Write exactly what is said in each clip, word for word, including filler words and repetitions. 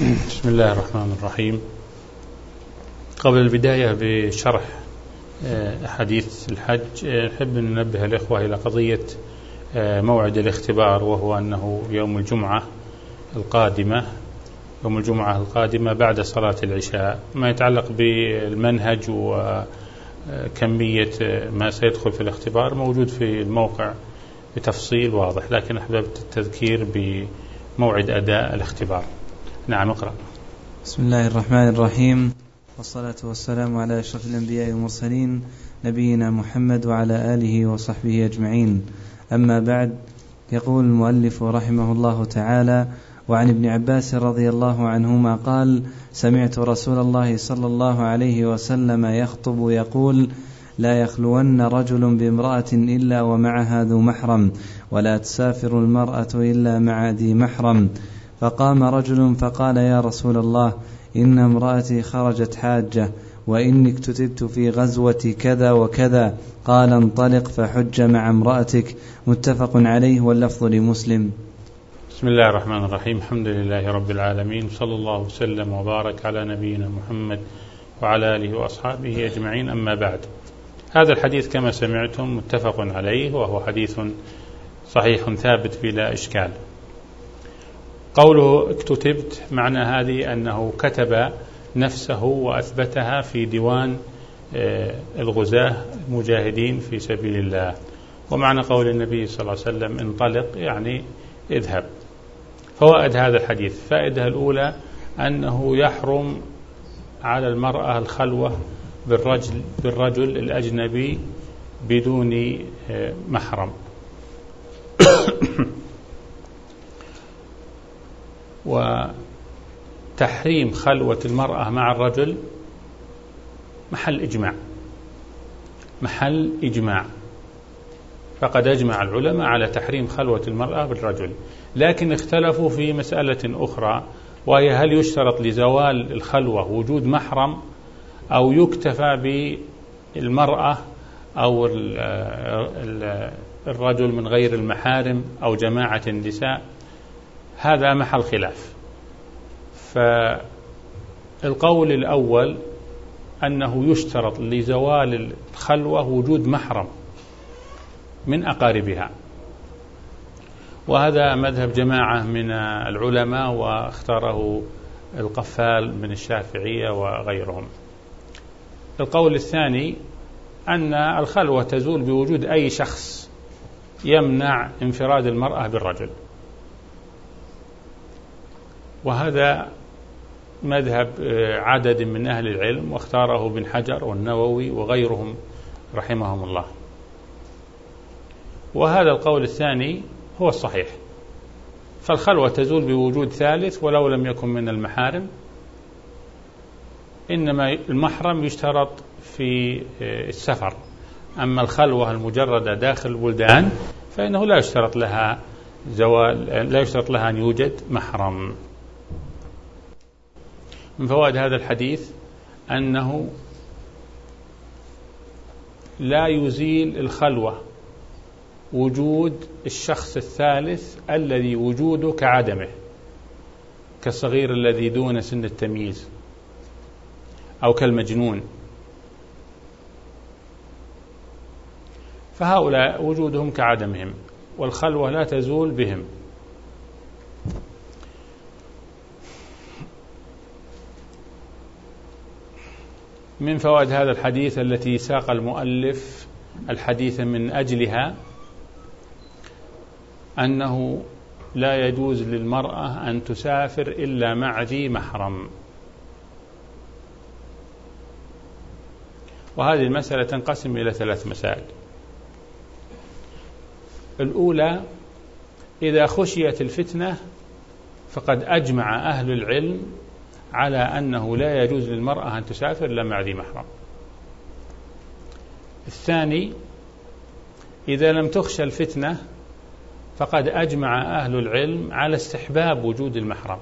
بسم الله الرحمن الرحيم. قبل البداية بشرح حديث الحج نحب أن ننبه الإخوة إلى قضية موعد الاختبار، وهو أنه يوم الجمعة القادمة يوم الجمعة القادمة بعد صلاة العشاء. ما يتعلق بالمنهج وكمية ما سيدخل في الاختبار موجود في الموقع بتفصيل واضح، لكن أحببت التذكير بموعد أداء الاختبار. نعم، اقرأ. بسم الله الرحمن الرحيم، والصلاة والسلام على أشرف الأنبياء والمرسلين نبينا محمد وعلى آله وصحبه أجمعين. أما بعد، يقول المؤلف رحمه الله تعالى: وعن ابن عباس رضي الله عنهما قال: سمعت رسول الله صلى الله عليه وسلم يخطب يقول: لا يخلون رجل بامرأة إلا ومعها ذو محرم، ولا تسافر المرأة إلا مع ذي محرم. فقام رجل فقال: يا رسول الله، إن امرأتي خرجت حاجة، وإني اكتتبت في غزوة كذا وكذا. قال: انطلق فحج مع امرأتك. متفق عليه، واللفظ لمسلم. بسم الله الرحمن الرحيم. الحمد لله رب العالمين، صلى الله وسلم وبارك على نبينا محمد وعلى آله وأصحابه أجمعين. أما بعد، هذا الحديث كما سمعتم متفق عليه، وهو حديث صحيح ثابت بلا إشكال. قوله اكتتبت معنى هذه أنه كتب نفسه وأثبتها في ديوان الغزاة المجاهدين في سبيل الله. ومعنى قول النبي صلى الله عليه وسلم انطلق يعني اذهب. فوائد هذا الحديث: فائدة الأولى أنه يحرم على المرأة الخلوة بالرجل, بالرجل الأجنبي بدون محرم. وتحريم خلوة المرأة مع الرجل محل إجماع محل إجماع فقد أجمع العلماء على تحريم خلوة المرأة بالرجل، لكن اختلفوا في مسألة أخرى، وهي هل يشترط لزوال الخلوة وجود محرم، أو يكتفى بالمرأة أو الرجل من غير المحارم أو جماعة النساء. هذا محل خلاف. فالقول الأول أنه يشترط لزوال الخلوة وجود محرم من أقاربها، وهذا مذهب جماعة من العلماء، واختاره القفال من الشافعية وغيرهم. القول الثاني أن الخلوة تزول بوجود أي شخص يمنع انفراد المرأة بالرجل، وهذا مذهب عدد من أهل العلم، واختاره ابن حجر والنووي وغيرهم رحمهم الله. وهذا القول الثاني هو الصحيح. فالخلوة تزول بوجود ثالث ولو لم يكن من المحارم، إنما المحرم يشترط في السفر. أما الخلوة المجردة داخل البلدان فإنه لا يشترط لها زوال لا يشترط لها أن يوجد محرم. من فوائد هذا الحديث أنه لا يزيل الخلوة وجود الشخص الثالث الذي وجوده كعدمه، كالصغير الذي دون سن التمييز، أو كالمجنون، فهؤلاء وجودهم كعدمهم، والخلوة لا تزول بهم. من فوائد هذا الحديث التي ساق المؤلف الحديث من أجلها أنه لا يجوز للمرأة أن تسافر إلا مع ذي محرم. وهذه المسألة تنقسم إلى ثلاث مسائل. الأولى: إذا خشيت الفتنة فقد أجمع أهل العلم على أنه لا يجوز للمرأة أن تسافر إلا مع ذي محرم. الثاني: إذا لم تخشى الفتنة فقد أجمع أهل العلم على استحباب وجود المحرم.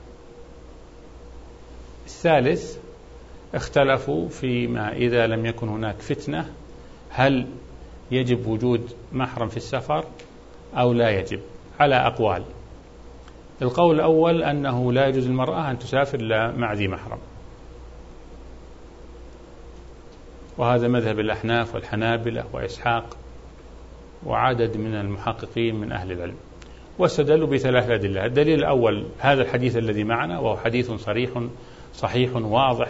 الثالث: اختلفوا فيما إذا لم يكن هناك فتنة، هل يجب وجود محرم في السفر أو لا يجب، على أقوال. القول الأول أنه لا يجوز للمرأة أن تسافر إلا مع ذي محرم، وهذا مذهب الأحناف والحنابلة وإسحاق وعدد من المحققين من أهل العلم، واستدلوا بثلاث أدلة. الدليل الأول هذا الحديث الذي معنا، وهو حديث صريح صحيح واضح.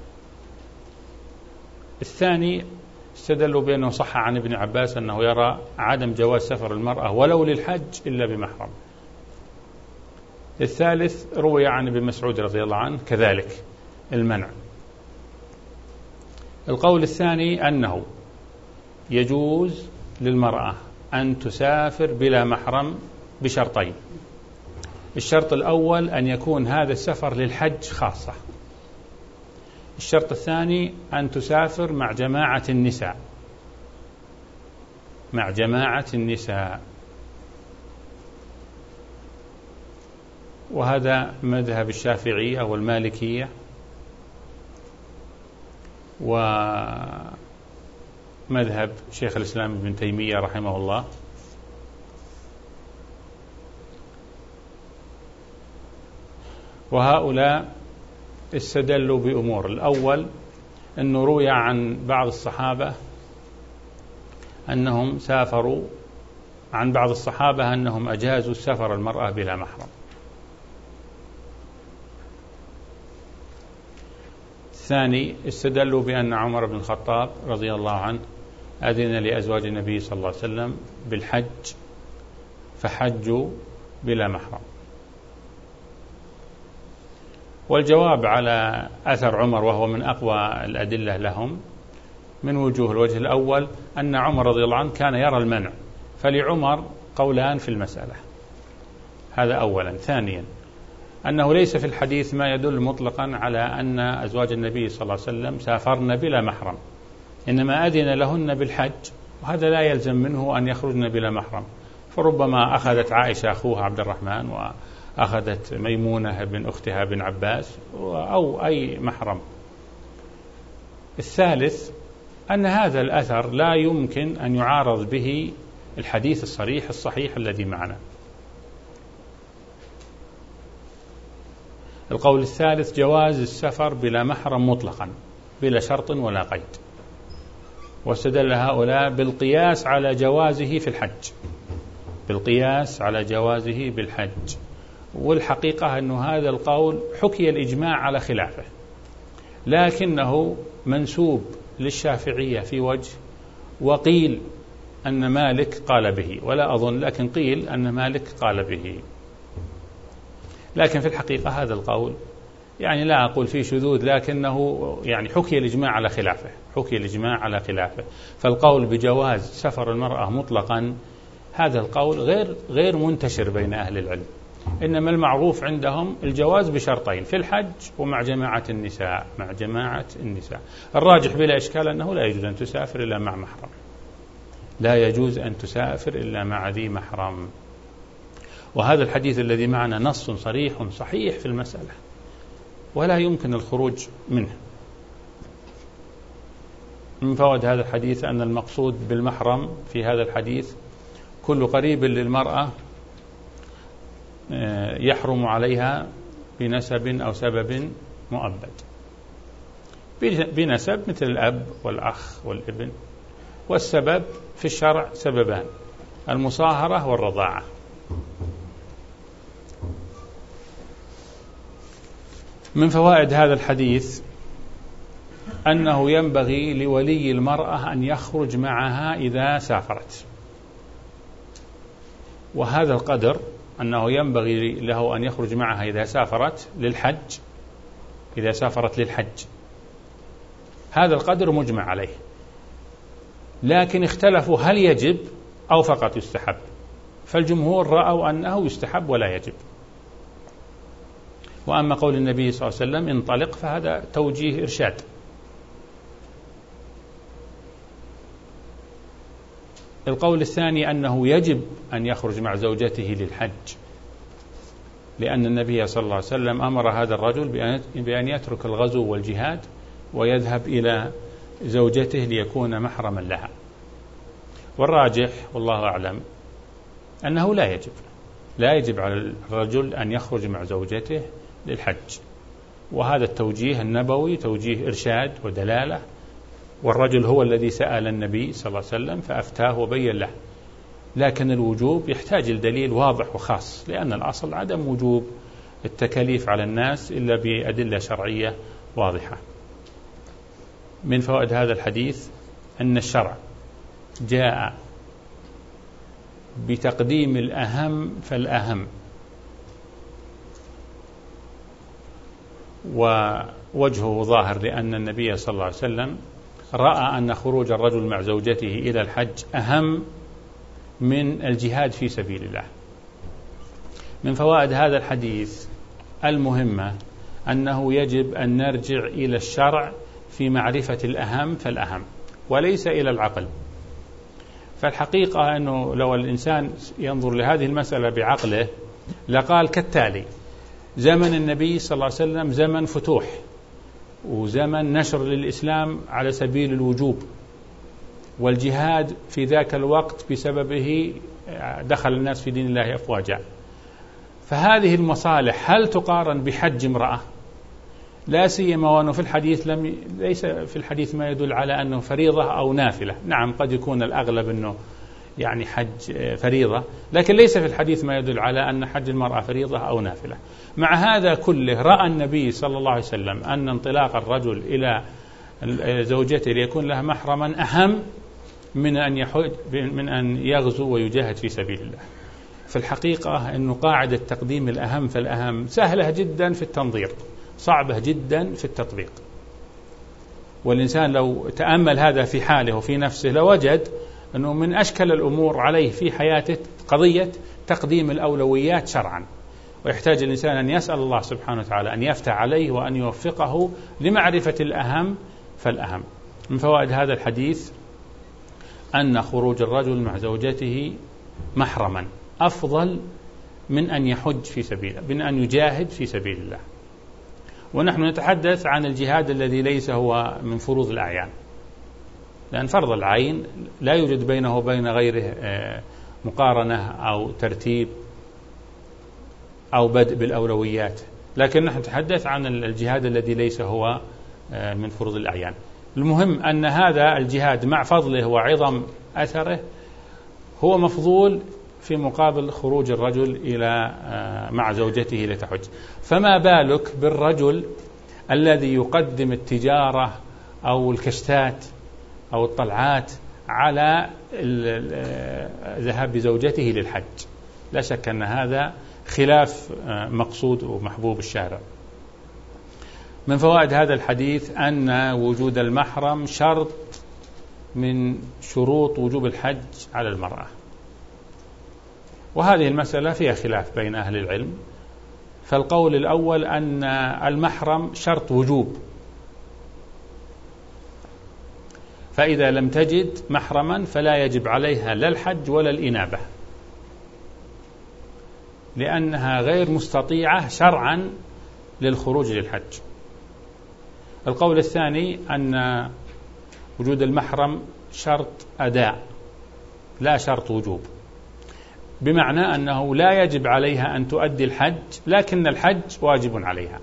الثاني استدلوا بأنه صح عن ابن عباس أنه يرى عدم جواز سفر المرأة ولو للحج إلا بمحرم. الثالث روي عن ابن مسعود رضي الله عنه كذلك المنع. القول الثاني أنه يجوز للمرأة أن تسافر بلا محرم بشرطين. الشرط الأول أن يكون هذا السفر للحج خاصة. الشرط الثاني أن تسافر مع جماعة النساء، مع جماعة النساء، وهذا مذهب الشافعية والمالكية ومذهب شيخ الإسلام ابن تيمية رحمه الله. وهؤلاء استدلوا بأمور. الأول أنه روي عن بعض الصحابة أنهم سافروا، عن بعض الصحابة أنهم أجازوا السفر المرأة بلا محرم. الثاني استدلوا بأن عمر بن الخطاب رضي الله عنه أذن لأزواج النبي صلى الله عليه وسلم بالحج فحجوا بلا محرم. والجواب على أثر عمر، وهو من أقوى الأدلة لهم، من وجوه. الوجه الأول أن عمر رضي الله عنه كان يرى المنع، فلعمر قولان في المسألة، هذا أولا. ثانيا أنه ليس في الحديث ما يدل مطلقا على أن أزواج النبي صلى الله عليه وسلم سافرن بلا محرم، إنما أذن لهن بالحج، وهذا لا يلزم منه أن يخرجن بلا محرم. فربما أخذت عائشة أخوها عبد الرحمن، وأخذت ميمونة بن أختها بن عباس، أو أي محرم. الثالث أن هذا الأثر لا يمكن أن يعارض به الحديث الصريح الصحيح الذي معنا. القول الثالث جواز السفر بلا محرم مطلقا بلا شرط ولا قيد، واستدل هؤلاء بالقياس على جوازه في الحج، بالقياس على جوازه بالحج. والحقيقة أن هذا القول حكي الإجماع على خلافه، لكنه منسوب للشافعية في وجه، وقيل أن مالك قال به، ولا أظن، لكن قيل أن مالك قال به. لكن في الحقيقة هذا القول يعني لا أقول فيه شذوذ، لكنه يعني حكي الإجماع على خلافه، حكي الإجماع على خلافه. فالقول بجواز سفر المرأة مطلقا هذا القول غير غير منتشر بين أهل العلم، إنما المعروف عندهم الجواز بشرطين في الحج ومع جماعة النساء، مع جماعة النساء. الراجح بلا إشكال أنه لا يجوز أن تسافر إلا مع محرم، لا يجوز أن تسافر إلا مع ذي محرم. وهذا الحديث الذي معنا نص صريح صحيح في المسألة، ولا يمكن الخروج منه. من فوائد هذا الحديث أن المقصود بالمحرم في هذا الحديث كل قريب للمرأة يحرم عليها بنسب أو سبب مؤبد. بنسب مثل الأب والأخ والابن، والسبب في الشرع سببان: المصاهرة والرضاعة. من فوائد هذا الحديث أنه ينبغي لولي المرأة أن يخرج معها إذا سافرت، وهذا القدر أنه ينبغي له أن يخرج معها إذا سافرت للحج، إذا سافرت للحج، هذا القدر مجمع عليه، لكن اختلفوا هل يجب أو فقط يستحب. فالجمهور رأوا أنه يستحب ولا يجب. وأما قول النبي صلى الله عليه وسلم انطلق فهذا توجيه إرشاد. القول الثاني أنه يجب أن يخرج مع زوجته للحج، لأن النبي صلى الله عليه وسلم أمر هذا الرجل بأن يترك الغزو والجهاد ويذهب إلى زوجته ليكون محرما لها. والراجح والله أعلم أنه لا يجب، لا يجب على الرجل أن يخرج مع زوجته للحج. وهذا التوجيه النبوي توجيه إرشاد ودلالة، والرجل هو الذي سأل النبي صلى الله عليه وسلم فأفتاه وبين له. لكن الوجوب يحتاج لدليل واضح وخاص، لأن الأصل عدم وجوب التكاليف على الناس إلا بأدلة شرعية واضحة. من فوائد هذا الحديث أن الشرع جاء بتقديم الأهم فالأهم، ووجهه ظاهر لأن النبي صلى الله عليه وسلم رأى أن خروج الرجل مع زوجته إلى الحج أهم من الجهاد في سبيل الله. من فوائد هذا الحديث المهمة أنه يجب أن نرجع إلى الشرع في معرفة الأهم فالأهم وليس إلى العقل. فالحقيقة أنه لو الإنسان ينظر لهذه المسألة بعقله لقال كالتالي: زمن النبي صلى الله عليه وسلم زمن فتوح وزمن نشر للإسلام على سبيل الوجوب، والجهاد في ذاك الوقت بسببه دخل الناس في دين الله أفواجا. فهذه المصالح هل تقارن بحج امرأة؟ لا سيما وأنه في الحديث لم ليس في الحديث ما يدل على أنه فريضة أو نافلة. نعم قد يكون الأغلب أنه يعني حج فريضة، لكن ليس في الحديث ما يدل على أن حج المرأة فريضة أو نافلة. مع هذا كله رأى النبي صلى الله عليه وسلم أن انطلاق الرجل إلى زوجته ليكون لها محرما أهم من أن يحج من أن يغزو ويجاهد في سبيل الله. في الحقيقة أنه قاعدة تقديم الأهم فالأهم سهلة جدا في التنظير، صعبة جدا في التطبيق. والإنسان لو تأمل هذا في حاله وفي نفسه لوجد أنه من أشكل الأمور عليه في حياته قضية تقديم الأولويات شرعا، ويحتاج الإنسان أن يسأل الله سبحانه وتعالى أن يفتح عليه وأن يوفقه لمعرفة الأهم فالأهم. من فوائد هذا الحديث أن خروج الرجل مع زوجته محرما أفضل من أن يحج في سبيل من أن يجاهد في سبيل الله. ونحن نتحدث عن الجهاد الذي ليس هو من فروض الأعيان، لأن فرض العين لا يوجد بينه وبين غيره مقارنة أو ترتيب أو بدء بالأولويات، لكن نحن نتحدث عن الجهاد الذي ليس هو من فروض الأعيان. المهم أن هذا الجهاد مع فضله وعظم أثره هو مفضول في مقابل خروج الرجل إلى مع زوجته لتحج. فما بالك بالرجل الذي يقدم التجارة أو الكشتات أو الطلعات على الذهاب بزوجته للحج؟ لا شك أن هذا خلاف مقصود ومحبوب الشارع. من فوائد هذا الحديث أن وجود المحرم شرط من شروط وجوب الحج على المرأة، وهذه المسألة فيها خلاف بين أهل العلم. فالقول الأول أن المحرم شرط وجوب، فإذا لم تجد محرما فلا يجب عليها لا الحج ولا الإنابة، لأنها غير مستطيعة شرعا للخروج للحج. القول الثاني أن وجود المحرم شرط أداء لا شرط وجوب، بمعنى أنه لا يجب عليها أن تؤدي الحج لكن الحج واجب عليها.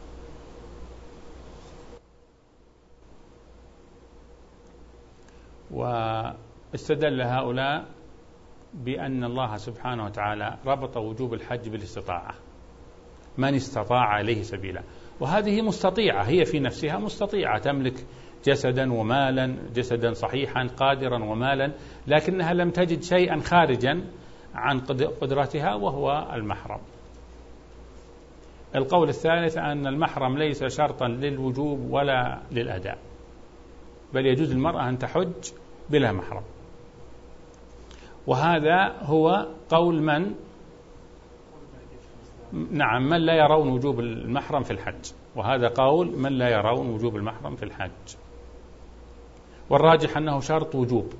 واستدل هؤلاء بأن الله سبحانه وتعالى ربط وجوب الحج بالاستطاعة، من استطاع إليه سبيلا، وهذه مستطيعة، هي في نفسها مستطيعة، تملك جسدا ومالا، جسدا صحيحا قادرا ومالا، لكنها لم تجد شيئا خارجا عن قدرتها وهو المحرم. القول الثالث أن المحرم ليس شرطا للوجوب ولا للأداء، بل يجوز المرأة أن تحج بلا محرم، وهذا هو قول من نعم من لا يرون وجوب المحرم في الحج، وهذا قول من لا يرون وجوب المحرم في الحج. والراجح أنه شرط وجوب،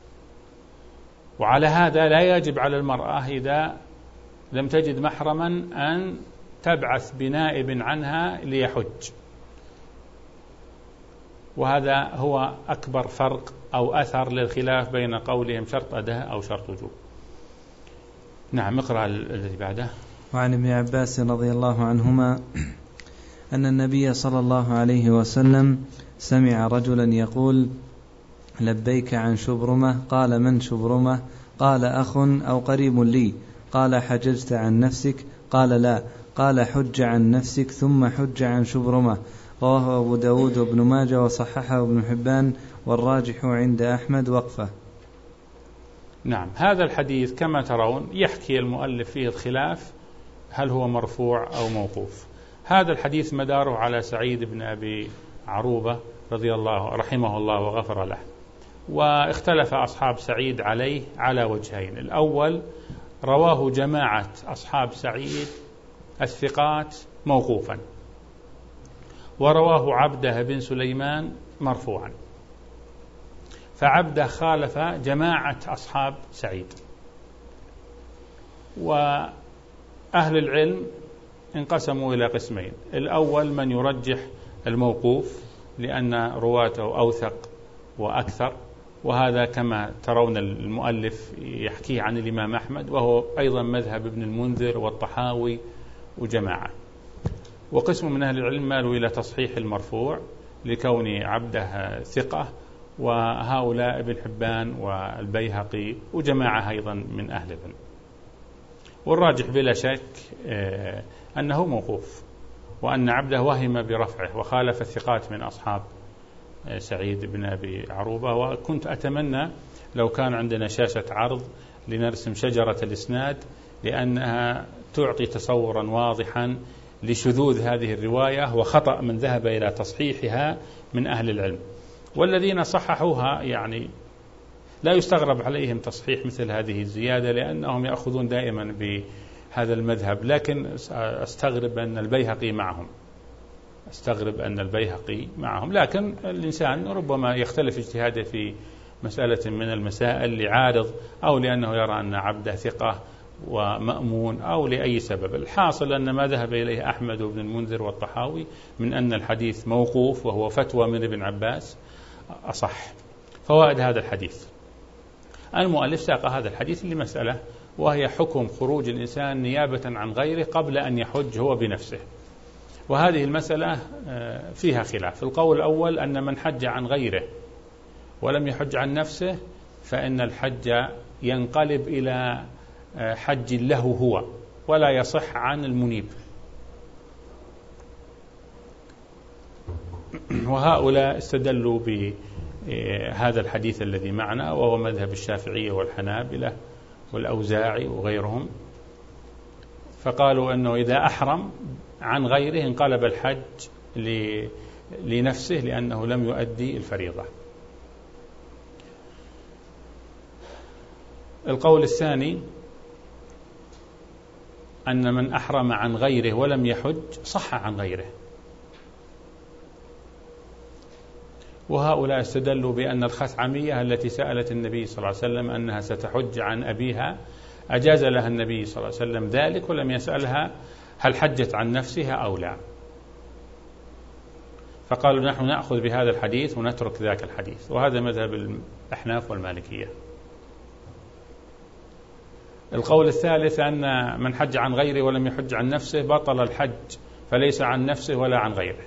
وعلى هذا لا يجب على المرأة إذا لم تجد محرما أن تبعث بنائب عنها ليحج، وهذا هو أكبر فرق أو أثر للخلاف بين قولهم شرط أداء أو شرط وجوب. نعم، اقرأ الذي بعده. وعن ابن عباس رضي الله عنهما أن النبي صلى الله عليه وسلم سمع رجلا يقول: لبيك عن شبرمة. قال: من شبرمة؟ قال: أخ أو قريب لي. قال: حججت عن نفسك؟ قال: لا. قال: حج عن نفسك ثم حج عن شبرمة. رواه أبو داود وابن ماجه وصححه ابن حبان، والراجح عند أحمد وقفه. نعم، هذا الحديث كما ترون يحكي المؤلف فيه الخلاف هل هو مرفوع أو موقوف. هذا الحديث مداره على سعيد بن أبي عروبة رضي الله رحمه الله وغفر له، واختلف أصحاب سعيد عليه على وجهين. الأول: رواه جماعة أصحاب سعيد الثقات موقوفا، ورواه عبده بن سليمان مرفوعا، فعبده خالف جماعة أصحاب سعيد. وأهل العلم انقسموا إلى قسمين: الأول من يرجح الموقوف لأن رواته أوثق وأكثر، وهذا كما ترون المؤلف يحكيه عن الإمام أحمد، وهو أيضا مذهب ابن المنذر والطحاوي وجماعة. وقسم من أهل العلم مالوا إلى تصحيح المرفوع لكون عبده ثقة، وهؤلاء ابن حبان والبيهقي وجماعة أيضا من أهل العلم. والراجح بلا شك أنه موقوف، وأن عبده وهم برفعه وخالف الثقات من أصحاب سعيد بن أبي عروبة. وكنت أتمنى لو كان عندنا شاشة عرض لنرسم شجرة الإسناد، لأنها تعطي تصورا واضحا لشذوذ هذه الرواية وخطأ من ذهب إلى تصحيحها من أهل العلم. والذين صححوها يعني لا يستغرب عليهم تصحيح مثل هذه الزيادة، لأنهم يأخذون دائما بهذا المذهب. لكن أستغرب أن البيهقي معهم أستغرب أن البيهقي معهم لكن الإنسان ربما يختلف اجتهاده في مسألة من المسائل لعارض، أو لأنه يرى أن عبده ثقة ومأمون، أو لأي سبب. الحاصل أن ما ذهب إليه أحمد بن المنذر والطحاوي من أن الحديث موقوف وهو فتوى من ابن عباس أصح. فوائد هذا الحديث: المؤلف ساق هذا الحديث لمسألة، وهي حكم خروج الإنسان نيابة عن غيره قبل أن يحج هو بنفسه. وهذه المسألة فيها خلاف. القول الأول أن من حج عن غيره ولم يحج عن نفسه فإن الحج ينقلب إلى حج له هو، ولا يصح عن المنيب. وهؤلاء استدلوا بهذا الحديث الذي معنا، وهو مذهب الشافعية والحنابلة والأوزاعي وغيرهم، فقالوا أنه إذا أحرم عن غيره انقلب الحج لنفسه لأنه لم يؤدي الفريضة. القول الثاني أن من أحرم عن غيره ولم يحج صح عن غيره، وهؤلاء استدلوا بأن الخثعمية التي سألت النبي صلى الله عليه وسلم أنها ستحج عن أبيها أجاز لها النبي صلى الله عليه وسلم ذلك، ولم يسألها هل حجت عن نفسها أو لا. فقالوا نحن نأخذ بهذا الحديث ونترك ذاك الحديث، وهذا مذهب الأحناف والمالكية. القول الثالث أن من حج عن غيره ولم يحج عن نفسه بطل الحج، فليس عن نفسه ولا عن غيره.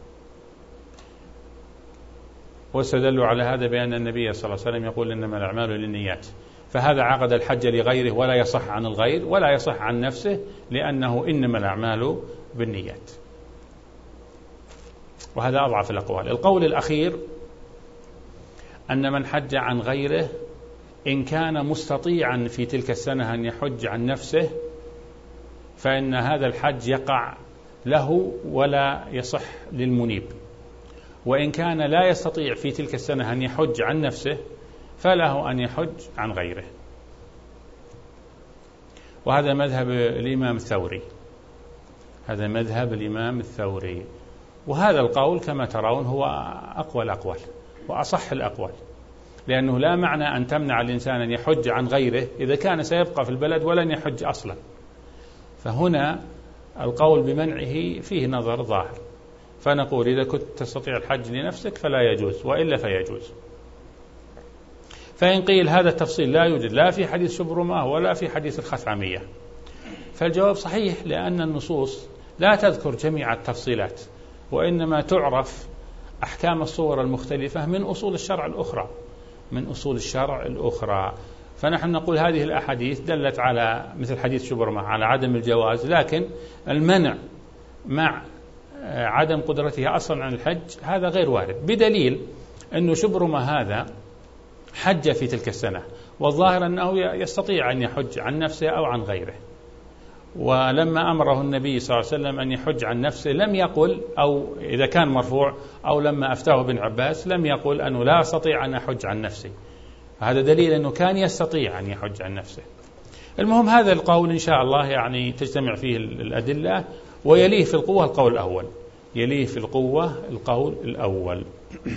واستدلوا على هذا بأن النبي صلى الله عليه وسلم يقول إنما الأعمال للنيات، فهذا عقد الحج لغيره ولا يصح عن الغير ولا يصح عن نفسه، لأنه إنما الأعمال بالنيات. وهذا أضعف الأقوال. القول الأخير أن من حج عن غيره إن كان مستطيعا في تلك السنة أن يحج عن نفسه فإن هذا الحج يقع له ولا يصح للمنيب، وإن كان لا يستطيع في تلك السنة أن يحج عن نفسه فله أن يحج عن غيره. وهذا مذهب الإمام الثوري هذا مذهب الإمام الثوري وهذا القول كما ترون هو أقوى الأقوال وأصح الأقوال، لأنه لا معنى أن تمنع الإنسان أن يحج عن غيره إذا كان سيبقى في البلد ولن يحج أصلا. فهنا القول بمنعه فيه نظر ظاهر، فنقول إذا كنت تستطيع الحج لنفسك فلا يجوز، وإلا فيجوز. فإن قيل هذا التفصيل لا يوجد لا في حديث شبرمة ولا في حديث الخثعمية، فالجواب صحيح، لأن النصوص لا تذكر جميع التفصيلات، وإنما تعرف أحكام الصور المختلفة من أصول الشرع الأخرى من أصول الشرع الأخرى فنحن نقول هذه الأحاديث دلت على مثل حديث شبرمة على عدم الجواز، لكن المنع مع عدم قدرته أصلا عن الحج هذا غير وارد، بدليل أن شبرمة هذا حج في تلك السنة، والظاهر أنه يستطيع أن يحج عن نفسه أو عن غيره، ولما أمره النبي صلى الله عليه وسلم أن يحج عن نفسه لم يقل، أو إذا كان مرفوع أو لما أفتاه ابن عباس لم يقل أنه لا أستطيع أن أحج عن نفسي، هذا دليل أنه كان يستطيع أن يحج عن نفسه. المهم هذا القول إن شاء الله يعني تجتمع فيه الأدلة، ويليه في القوة القول الأول يليه في القوة القول الأول.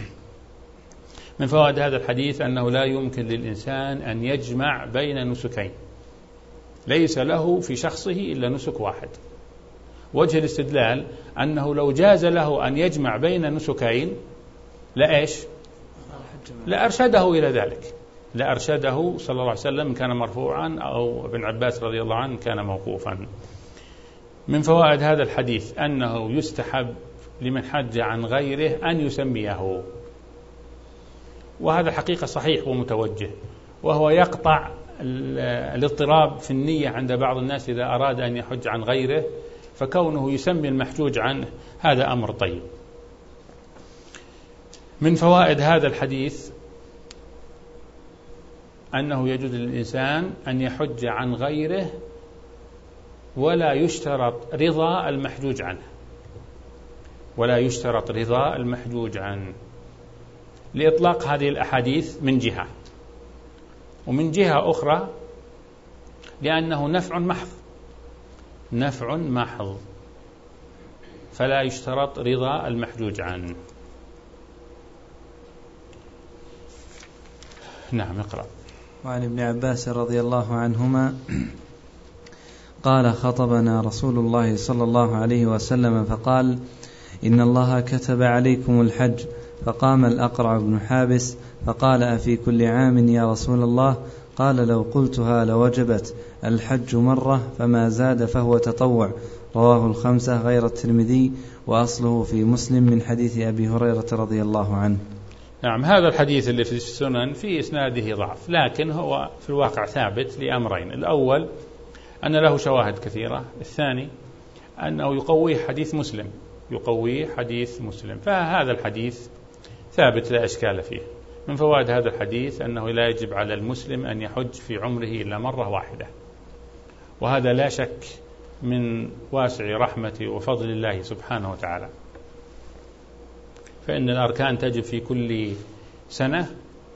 من فوائد هذا الحديث أنه لا يمكن للإنسان أن يجمع بين نسكين، ليس له في شخصه إلا نسك واحد. وجه الاستدلال أنه لو جاز له أن يجمع بين نسكين لإيش؟ لأرشده إلى ذلك، لأرشده صلى الله عليه وسلم كان مرفوعا، أو ابن عباس رضي الله عنه كان موقوفا. من فوائد هذا الحديث أنه يستحب لمن حج عن غيره أن يسميه، وهذا حقيقة صحيح ومتوجه، وهو يقطع الاضطراب في النية عند بعض الناس إذا أراد أن يحج عن غيره، فكونه يسمي المحجوج عنه هذا أمر طيب. من فوائد هذا الحديث أنه يجوز للإنسان أن يحج عن غيره ولا يشترط رضا المحجوج عنه ولا يشترط رضا المحجوج عنه لإطلاق هذه الأحاديث من جهة، ومن جهة أخرى لأنه نفع محض نفع محض فلا يشترط رضا المحجوج عنه. نعم اقرأ. وعن ابن عباس رضي الله عنهما قال: خطبنا رسول الله صلى الله عليه وسلم فقال: إن الله كتب عليكم الحج. فقام الأقرع بن حابس فقال: أفي كل عام يا رسول الله؟ قال: لو قلتها لوجبت الحج مرة فما زاد فهو تطوع. رواه الخمسة غير الترمذي، وأصله في مسلم من حديث أبي هريرة رضي الله عنه. نعم، هذا الحديث اللي في السنن في إسناده ضعف، لكن هو في الواقع ثابت لأمرين: الأول أن له شواهد كثيرة، الثاني أنه يقويه حديث مسلم يقويه حديث مسلم فهذا الحديث ثابت لا إشكال فيه. من فوائد هذا الحديث أنه لا يجب على المسلم أن يحج في عمره إلا مرة واحدة، وهذا لا شك من واسع رحمته وفضل الله سبحانه وتعالى، فإن الأركان تجب في كل سنة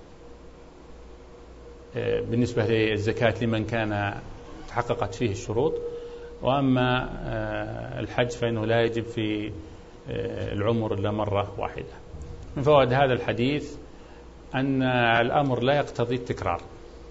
بالنسبة للزكاة لمن كان تحققت فيه الشروط، وأما الحج فإنه لا يجب في العمر إلا مرة واحدة. من فوائد هذا الحديث أن الأمر لا يقتضي التكرار،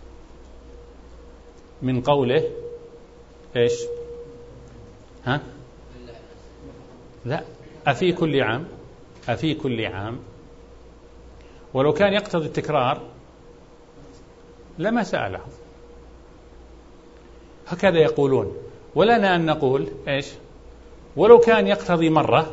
من قوله إيش؟ ها؟ لا، أفي كل عام أفي كل عام، ولو كان يقتضي التكرار لما سأله، هكذا يقولون، ولنا أن نقول إيش؟ ولو كان يقتضي مرة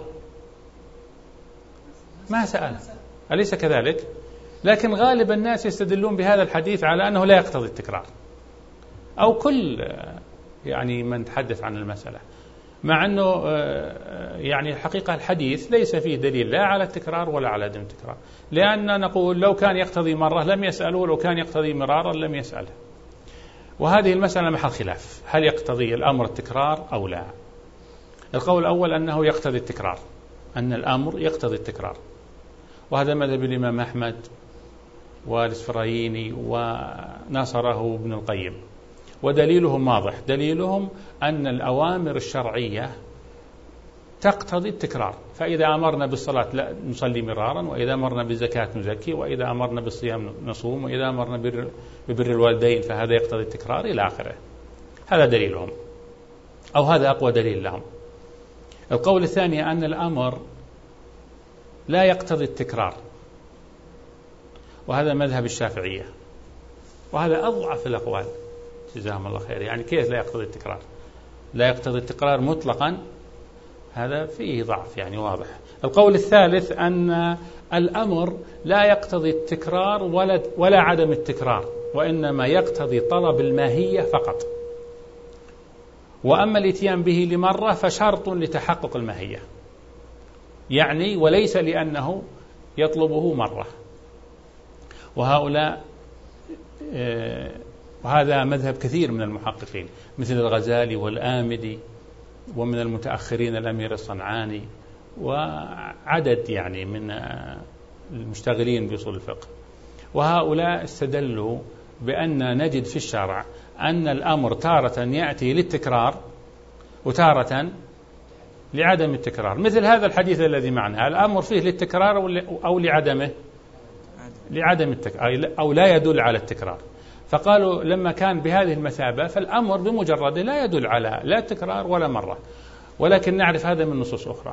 ما سأل، أليس كذلك؟ لكن غالب الناس يستدلون بهذا الحديث على أنه لا يقتضي التكرار، أو كل يعني من تحدث عن المسألة، مع أنه يعني الحقيقة الحديث ليس فيه دليل لا على التكرار ولا على عدم التكرار، لأن نقول لو كان يقتضي مرة لم يسأله، ولو كان يقتضي مرارا لم يسأله، وهذه المسألة محل خلاف، هل يقتضي الأمر التكرار أو لا؟ القول الأول أنه يقتضي التكرار، أن الأمر يقتضي التكرار، وهذا مذهب الإمام أحمد والإسفرايني وناصره ابن القيم، ودليلهم واضح، دليلهم أن الأوامر الشرعية تقتضي التكرار، فإذا أمرنا بالصلاة لا نصلي مرارا، وإذا أمرنا بالزكاة نزكي، وإذا أمرنا بالصيام نصوم، وإذا أمرنا ببر الوالدين فهذا يقتضي التكرار إلى آخره. هذا دليلهم، أو هذا أقوى دليل لهم. القول الثاني أن الأمر لا يقتضي التكرار، وهذا مذهب الشافعية، وهذا أضعف الأقوال جزاهم الله خير. يعني كيف لا يقتضي التكرار؟ لا يقتضي التكرار مطلقا، هذا فيه ضعف يعني واضح. القول الثالث أن الأمر لا يقتضي التكرار ولا, ولا عدم التكرار، وإنما يقتضي طلب الماهية فقط، وأما الاتيان به لمرة فشرط لتحقق الماهية، يعني وليس لأنه يطلبه مرة. وهؤلاء وهذا مذهب كثير من المحققين مثل الغزالي والآمدي، ومن المتأخرين الأمير الصنعاني، وعدد يعني من المشتغلين بأصول الفقه. وهؤلاء استدلوا بأن نجد في الشرع أن الأمر تارة يأتي للتكرار وتارة لعدم التكرار، مثل هذا الحديث الذي معنا، الأمر فيه للتكرار أو لعدمه لعدم التكرار أو لا يدل على التكرار. فقالوا لما كان بهذه المثابة فالأمر بمجرد لا يدل على لا التكرار ولا مرة، ولكن نعرف هذا من نصوص أخرى.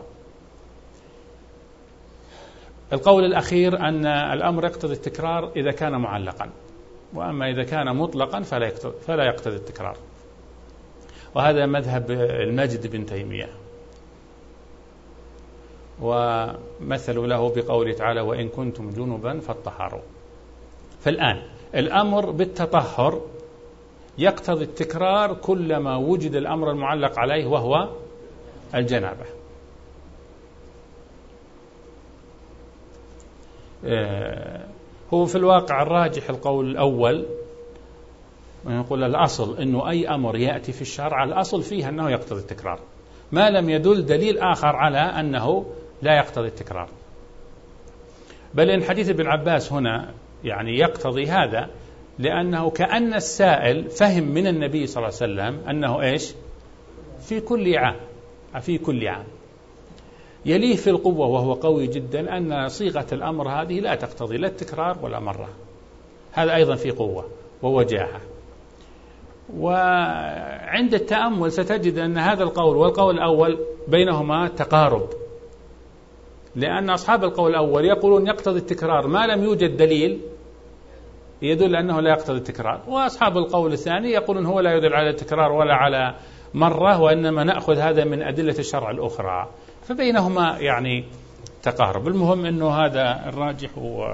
القول الأخير أن الأمر يقتضي التكرار إذا كان معلقا، وأما إذا كان مطلقا فلا يقتضي, فلا يقتضي التكرار، وهذا مذهب المجد بن تيمية. ومثلوا له بقوله تعالى وإن كنتم جنبا فاطهروا. فالآن الأمر بالتطهر يقتضي التكرار كلما وجد الأمر المعلق عليه وهو الجنابة. هو في الواقع الراجح القول الأول، ونقول الأصل أنه أي أمر يأتي في الشرع الأصل فيه أنه يقتضي التكرار، ما لم يدل دليل آخر على أنه لا يقتضي التكرار. بل إن حديث ابن عباس هنا يعني يقتضي هذا، لأنه كأن السائل فهم من النبي صلى الله عليه وسلم أنه إيش في كل عام في كل عام يليه في القوة وهو قوي جدا أن صيغة الأمر هذه لا تقتضي لا التكرار ولا مرة، هذا أيضا في قوة ووجاهة. وعند التأمل ستجد أن هذا القول والقول الأول بينهما تقارب، لأن أصحاب القول الأول يقولون يقتضي التكرار ما لم يوجد دليل يدل أنه لا يقتضي التكرار، وأصحاب القول الثاني يقولون هو لا يدل على التكرار ولا على مرة، وإنما نأخذ هذا من أدلة الشرع الأخرى، فبينهما يعني تقارب. المهم أنه هذا الراجح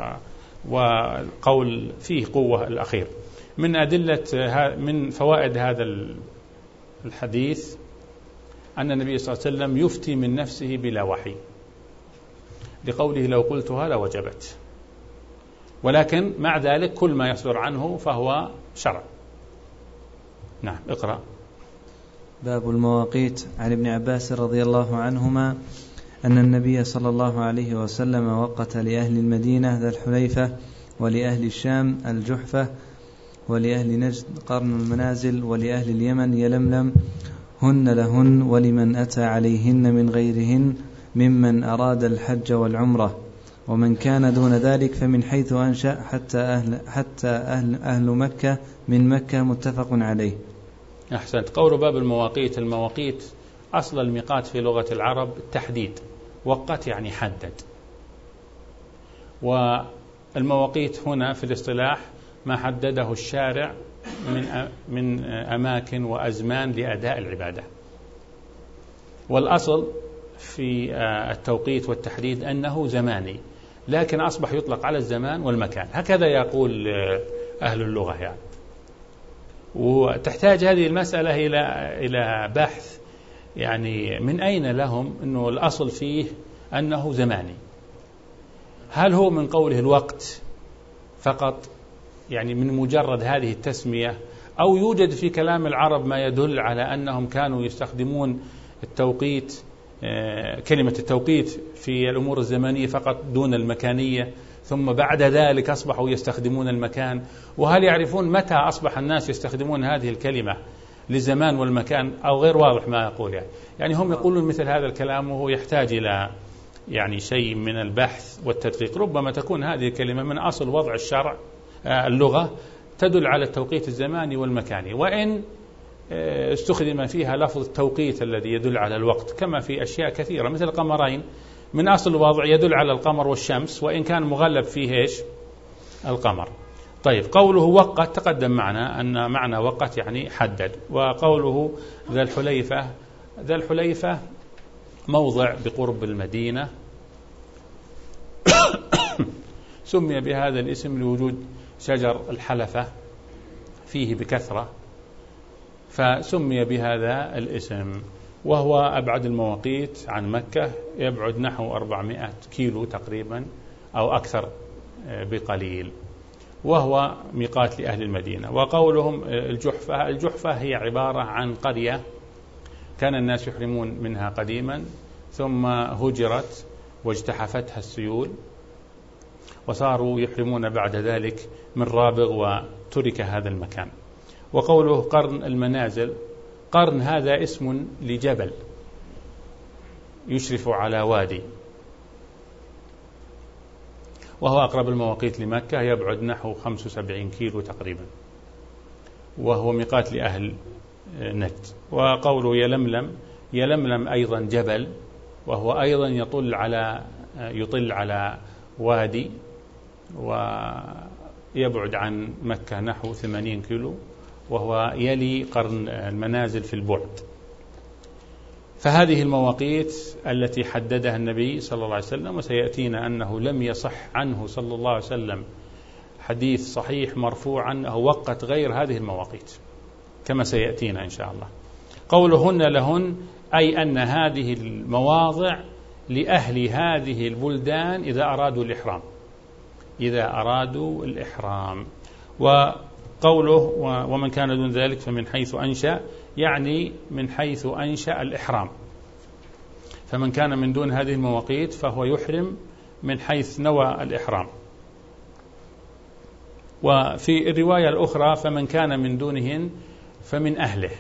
وقول فيه قوة الأخير. من أدلة من فوائد هذا الحديث أن النبي صلى الله عليه وسلم يفتي من نفسه بلا وحي، لقوله لو قلتها لوجبت، ولكن مع ذلك كل ما يصدر عنه فهو شرع. نعم اقرأ. باب المواقيت. عن ابن عباس رضي الله عنهما أن النبي صلى الله عليه وسلم وقت لأهل المدينة ذا الحليفة، ولأهل الشام الجحفة، ولأهل نجد قرن المنازل، ولأهل اليمن يلملم، هن لهن ولمن أتى عليهن من غيرهن ممن أراد الحج والعمرة، ومن كان دون ذلك فمن حيث أنشأ حتى أهل, حتى أهل, أهل مكة من مكة، متفق عليه. أحسنت. قول باب المواقيت. المواقيت أصل الميقات في لغة العرب التحديد، وقت يعني حدد، والمواقيت هنا في الاصطلاح ما حدده الشارع من من أماكن وأزمان لأداء العبادة. والأصل في التوقيت والتحديد أنه زماني، لكن أصبح يطلق على الزمان والمكان، هكذا يقول أهل اللغة يعني. وتحتاج هذه المسألة إلى إلى بحث، يعني من أين لهم أنه الأصل فيه أنه زماني؟ هل هو من قوله الوقت فقط، يعني من مجرد هذه التسمية، أو يوجد في كلام العرب ما يدل على أنهم كانوا يستخدمون التوقيت كلمة التوقيت في الأمور الزمانية فقط دون المكانية، ثم بعد ذلك أصبحوا يستخدمون المكان؟ وهل يعرفون متى أصبح الناس يستخدمون هذه الكلمة للزمان والمكان، أو غير واضح ما أقول يعني. يعني هم يقولون مثل هذا الكلام وهو يحتاج إلى يعني شيء من البحث والتدقيق. ربما تكون هذه الكلمة من أصل وضع الشرع اللغة تدل على التوقيت الزماني والمكاني، وإن استخدم فيها لفظ التوقيت الذي يدل على الوقت، كما في أشياء كثيرة مثل القمرين، من أصل الوضع يدل على القمر والشمس، وإن كان مغلب فيه إيش القمر. طيب، قوله وقت تقدم معنا أن معنى وقت يعني حدد. وقوله ذا الحليفة، ذا الحليفة موضع بقرب المدينة سمي بهذا الاسم لوجود شجر الحلفة فيه بكثرة، فسمي بهذا الاسم. وهو أبعد المواقيت عن مكة، يبعد نحو أربعمائة كيلو تقريبا أو أكثر بقليل، وهو ميقات لأهل المدينة. وقولهم الجحفة، الجحفة هي عبارة عن قرية كان الناس يحرمون منها قديما، ثم هجرت واجتحفتها السيول، وصاروا يحرمون بعد ذلك من رابغ، وترك هذا المكان. وقوله قرن المنازل، قرن هذا اسم لجبل يشرف على وادي، وهو أقرب المواقيت لمكة، يبعد نحو خمسة وسبعين كيلو تقريبا، وهو ميقات لأهل نجد. وقوله يلملم، يلملم أيضا جبل، وهو أيضا يطل على يطل على وادي، ويبعد عن مكة نحو ثمانين كيلو، وهو يلي قرن المنازل في البعد. فهذه المواقيت التي حددها النبي صلى الله عليه وسلم، وسيأتينا أنه لم يصح عنه صلى الله عليه وسلم حديث صحيح مرفوع أنه وقت غير هذه المواقيت كما سيأتينا إن شاء الله. قولهن لهن أي أن هذه المواضع لأهل هذه البلدان إذا أرادوا الإحرام، إذا أرادوا الإحرام. وقوله ومن كان دون ذلك فمن حيث أنشأ، يعني من حيث أنشأ الإحرام، فمن كان من دون هذه المواقيت فهو يحرم من حيث نوى الإحرام. وفي الرواية الأخرى فمن كان من دونهن فمن أهله.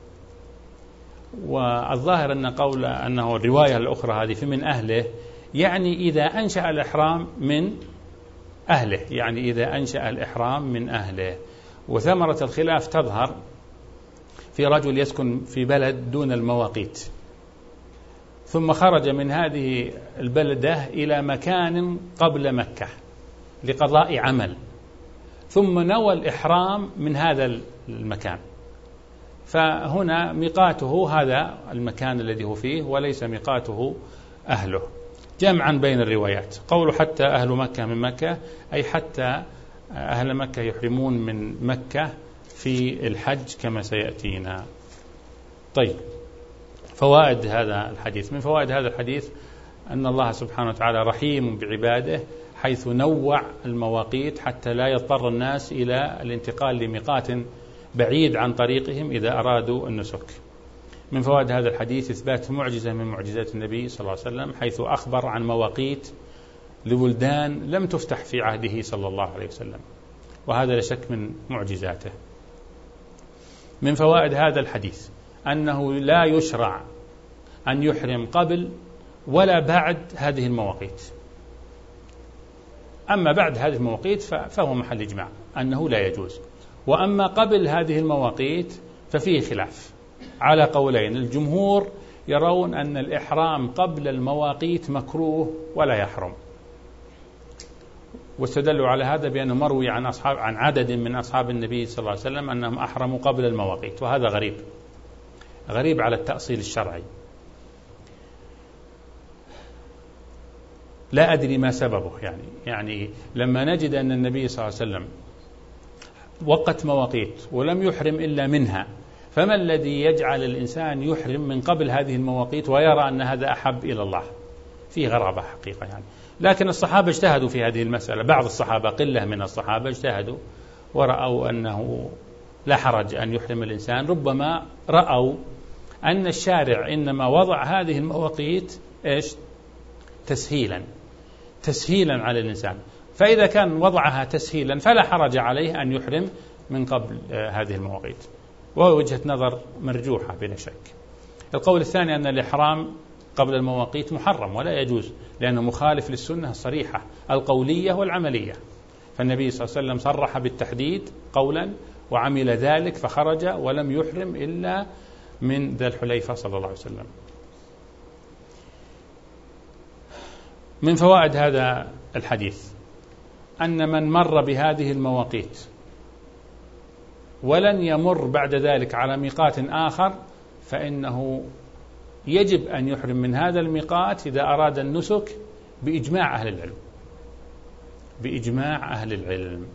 والظاهر أن قول أنه الرواية الأخرى هذه فمن أهله يعني إذا أنشأ الإحرام من أهله، يعني إذا أنشأ الإحرام من أهله. وثمرة الخلاف تظهر في رجل يسكن في بلد دون المواقيت، ثم خرج من هذه البلدة إلى مكان قبل مكة لقضاء عمل، ثم نوى الإحرام من هذا المكان، فهنا ميقاته هذا المكان الذي هو فيه وليس ميقاته أهله، جمعا بين الروايات. قوله حتى أهل مكة من مكة، أي حتى أهل مكة يحرمون من مكة في الحج كما سيأتينا. طيب، فوائد هذا الحديث. من فوائد هذا الحديث أن الله سبحانه وتعالى رحيم بعباده، حيث نوع المواقيت حتى لا يضطر الناس إلى الانتقال لميقات بعيد عن طريقهم إذا أرادوا النسك. من فوائد هذا الحديث إثبات معجزة من معجزات النبي صلى الله عليه وسلم، حيث أخبر عن مواقيت لبلدان لم تفتح في عهده صلى الله عليه وسلم، وهذا لا شك من معجزاته. من فوائد هذا الحديث أنه لا يشرع أن يحرم قبل ولا بعد هذه المواقيت. أما بعد هذه المواقيت فهو محل إجماع أنه لا يجوز، وأما قبل هذه المواقيت ففيه خلاف على قولين. الجمهور يرون أن الإحرام قبل المواقيت مكروه ولا يحرم، واستدلوا على هذا بأنه مروي عن أصحاب عن عدد من أصحاب النبي صلى الله عليه وسلم أنهم أحرموا قبل المواقيت، وهذا غريب غريب على التأصيل الشرعي. لا أدري ما سببه، يعني يعني لما نجد أن النبي صلى الله عليه وسلم وقت مواقيت ولم يحرم إلا منها، فما الذي يجعل الإنسان يحرم من قبل هذه المواقيت ويرى أن هذا أحب إلى الله؟ فيه غرابة حقيقة يعني. لكن الصحابة اجتهدوا في هذه المسألة، بعض الصحابة قلة من الصحابة اجتهدوا ورأوا أنه لا حرج أن يحرم الإنسان. ربما رأوا أن الشارع إنما وضع هذه المواقيت إيش؟ تسهيلا تسهيلا على الإنسان، فإذا كان وضعها تسهيلا فلا حرج عليه أن يحرم من قبل هذه المواقيت، وهو وجهة نظر مرجوحة بلا شك. القول الثاني أن الإحرام قبل المواقيت محرم ولا يجوز، لأنه مخالف للسنة الصريحة القولية والعملية، فالنبي صلى الله عليه وسلم صرح بالتحديد قولا وعمل ذلك، فخرج ولم يحرم إلا من ذي الحليفة صلى الله عليه وسلم. من فوائد هذا الحديث أن من مر بهذه المواقيت ولن يمر بعد ذلك على ميقات آخر فإنه يجب أن يحرم من هذا الميقات إذا أراد النسك بإجماع أهل العلم، بإجماع أهل العلم.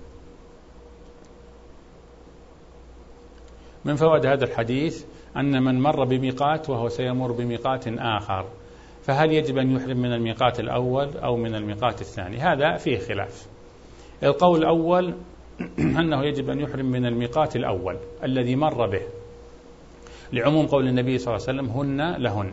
من فوائد هذا الحديث أن من مر بميقات وهو سيمر بميقات آخر فهل يجب أن يحرم من الميقات الأول أو من الميقات الثاني؟ هذا فيه خلاف. القول الأول أنه يجب أن يحرم من الميقات الأول الذي مر به، لعموم قول النبي صلى الله عليه وسلم هن لهن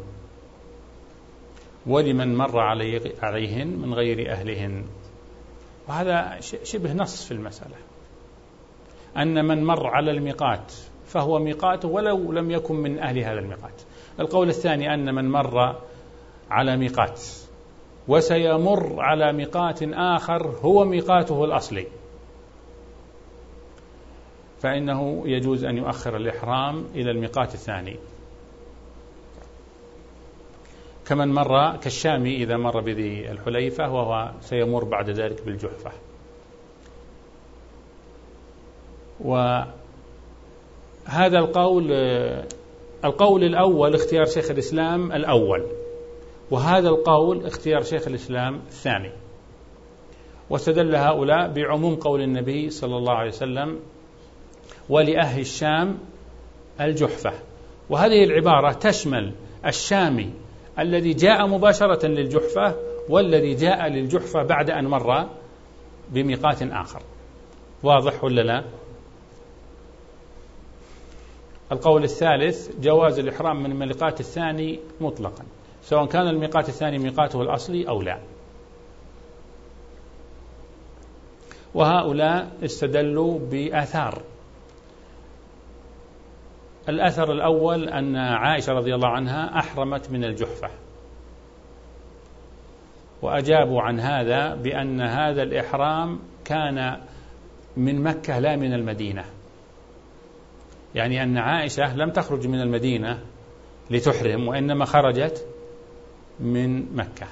ولمن مر عليهن من غير أهلهن، وهذا شبه نص في المسألة أن من مر على الميقات فهو ميقاته ولو لم يكن من أهل هذا الميقات. القول الثاني أن من مر على ميقات وسيمر على ميقات آخر هو ميقاته الأصلي فإنه يجوز أن يؤخر الإحرام إلى الميقات الثاني، كمن مر كالشامي إذا مر بذي الحليفة وهو سيمر بعد ذلك بالجحفة. وهذا القول القول الأول اختيار شيخ الإسلام الأول، وهذا القول اختيار شيخ الإسلام الثاني، واستدل هؤلاء بعموم قول النبي صلى الله عليه وسلم ولأهل الشام الجحفة، وهذه العبارة تشمل الشامي الذي جاء مباشرة للجحفة والذي جاء للجحفة بعد أن مر بميقات آخر. واضح ولا لا؟ القول الثالث جواز الإحرام من الميقات الثاني مطلقا سواء كان الميقات الثاني ميقاته الأصلي أو لا، وهؤلاء استدلوا بآثار. الأثر الأول أن عائشة رضي الله عنها أحرمت من الجحفة، وأجابوا عن هذا بأن هذا الإحرام كان من مكة لا من المدينة، يعني أن عائشة لم تخرج من المدينة لتحرم وإنما خرجت من مكة،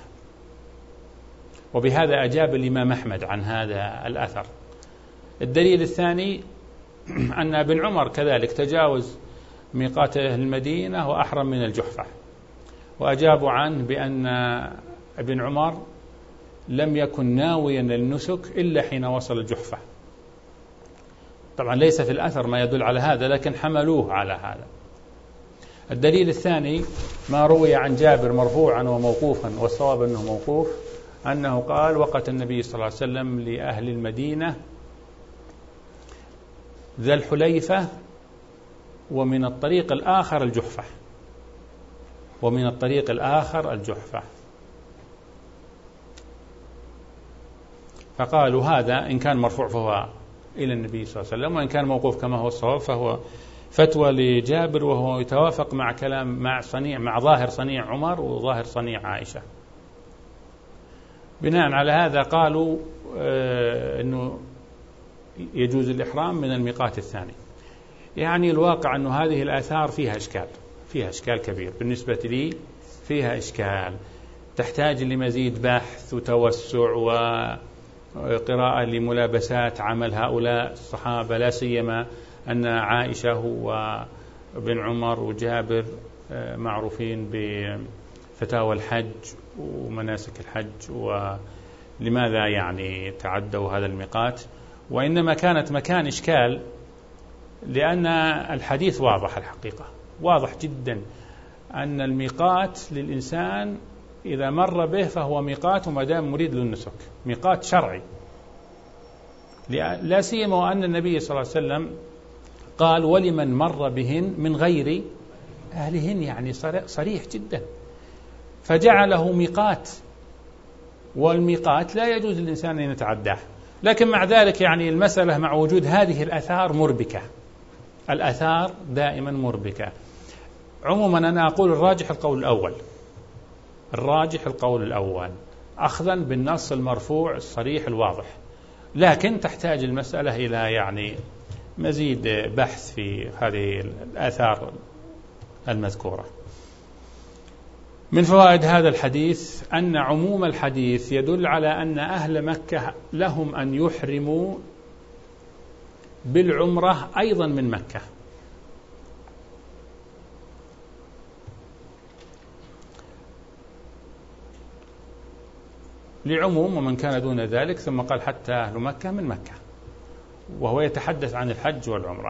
وبهذا أجاب الإمام أحمد عن هذا الأثر. الدليل الثاني أن ابن عمر كذلك تجاوز ميقات المدينة وأحرم من الجحفة، وأجابوا عنه بأن ابن عمر لم يكن ناويا للنسك إلا حين وصل الجحفة. طبعا ليس في الأثر ما يدل على هذا لكن حملوه على هذا. الدليل الثاني ما روي عن جابر مرفوعا وموقوفا، والصواب أنه موقوف، أنه قال وقت النبي صلى الله عليه وسلم لأهل المدينة ذا الحليفة ومن الطريق الآخر الجحفة، ومن الطريق الآخر الجحفة، فقالوا هذا إن كان مرفوع فهو إلى النبي صلى الله عليه وسلم، وإن كان موقوف كما هو الصواب فهو فتوى لجابر، وهو يتوافق مع كلام مع صنيع مع ظاهر صنيع عمر وظاهر صنيع عائشة. بناء على هذا قالوا آه أنه يجوز الإحرام من الميقات الثاني. يعني الواقع أن هذه الآثار فيها إشكال، فيها إشكال كبير بالنسبة لي، فيها إشكال تحتاج لمزيد بحث وتوسع وقراءة لملابسات عمل هؤلاء الصحابة، لا سيما أن عائشة وابن عمر وجابر معروفين بفتاوى الحج ومناسك الحج، ولماذا يعني تعدوا هذا الميقات؟ وإنما كانت مكان إشكال لأن الحديث واضح، الحقيقة واضح جدا أن الميقات للإنسان إذا مر به فهو ميقات ما دام مريد للنسك، ميقات شرعي، لا سيما وأن النبي صلى الله عليه وسلم قال ولمن مر بهن من غير أهلهن، يعني صريح جدا، فجعله ميقات، والميقات لا يجوز للإنسان أن يتعداه. لكن مع ذلك يعني المسألة مع وجود هذه الآثار مربكة، الآثار دائما مربكة. عموما أنا أقول الراجح القول الأول، الراجح القول الأول أخذا بالنص المرفوع الصريح الواضح، لكن تحتاج المسألة إلى يعني مزيد بحث في هذه الآثار المذكورة. من فوائد هذا الحديث أن عموم الحديث يدل على أن أهل مكة لهم أن يحرموا بالعمرة أيضا من مكة، لعموم ومن كان دون ذلك، ثم قال حتى أهل مكة من مكة، وهو يتحدث عن الحج والعمرة.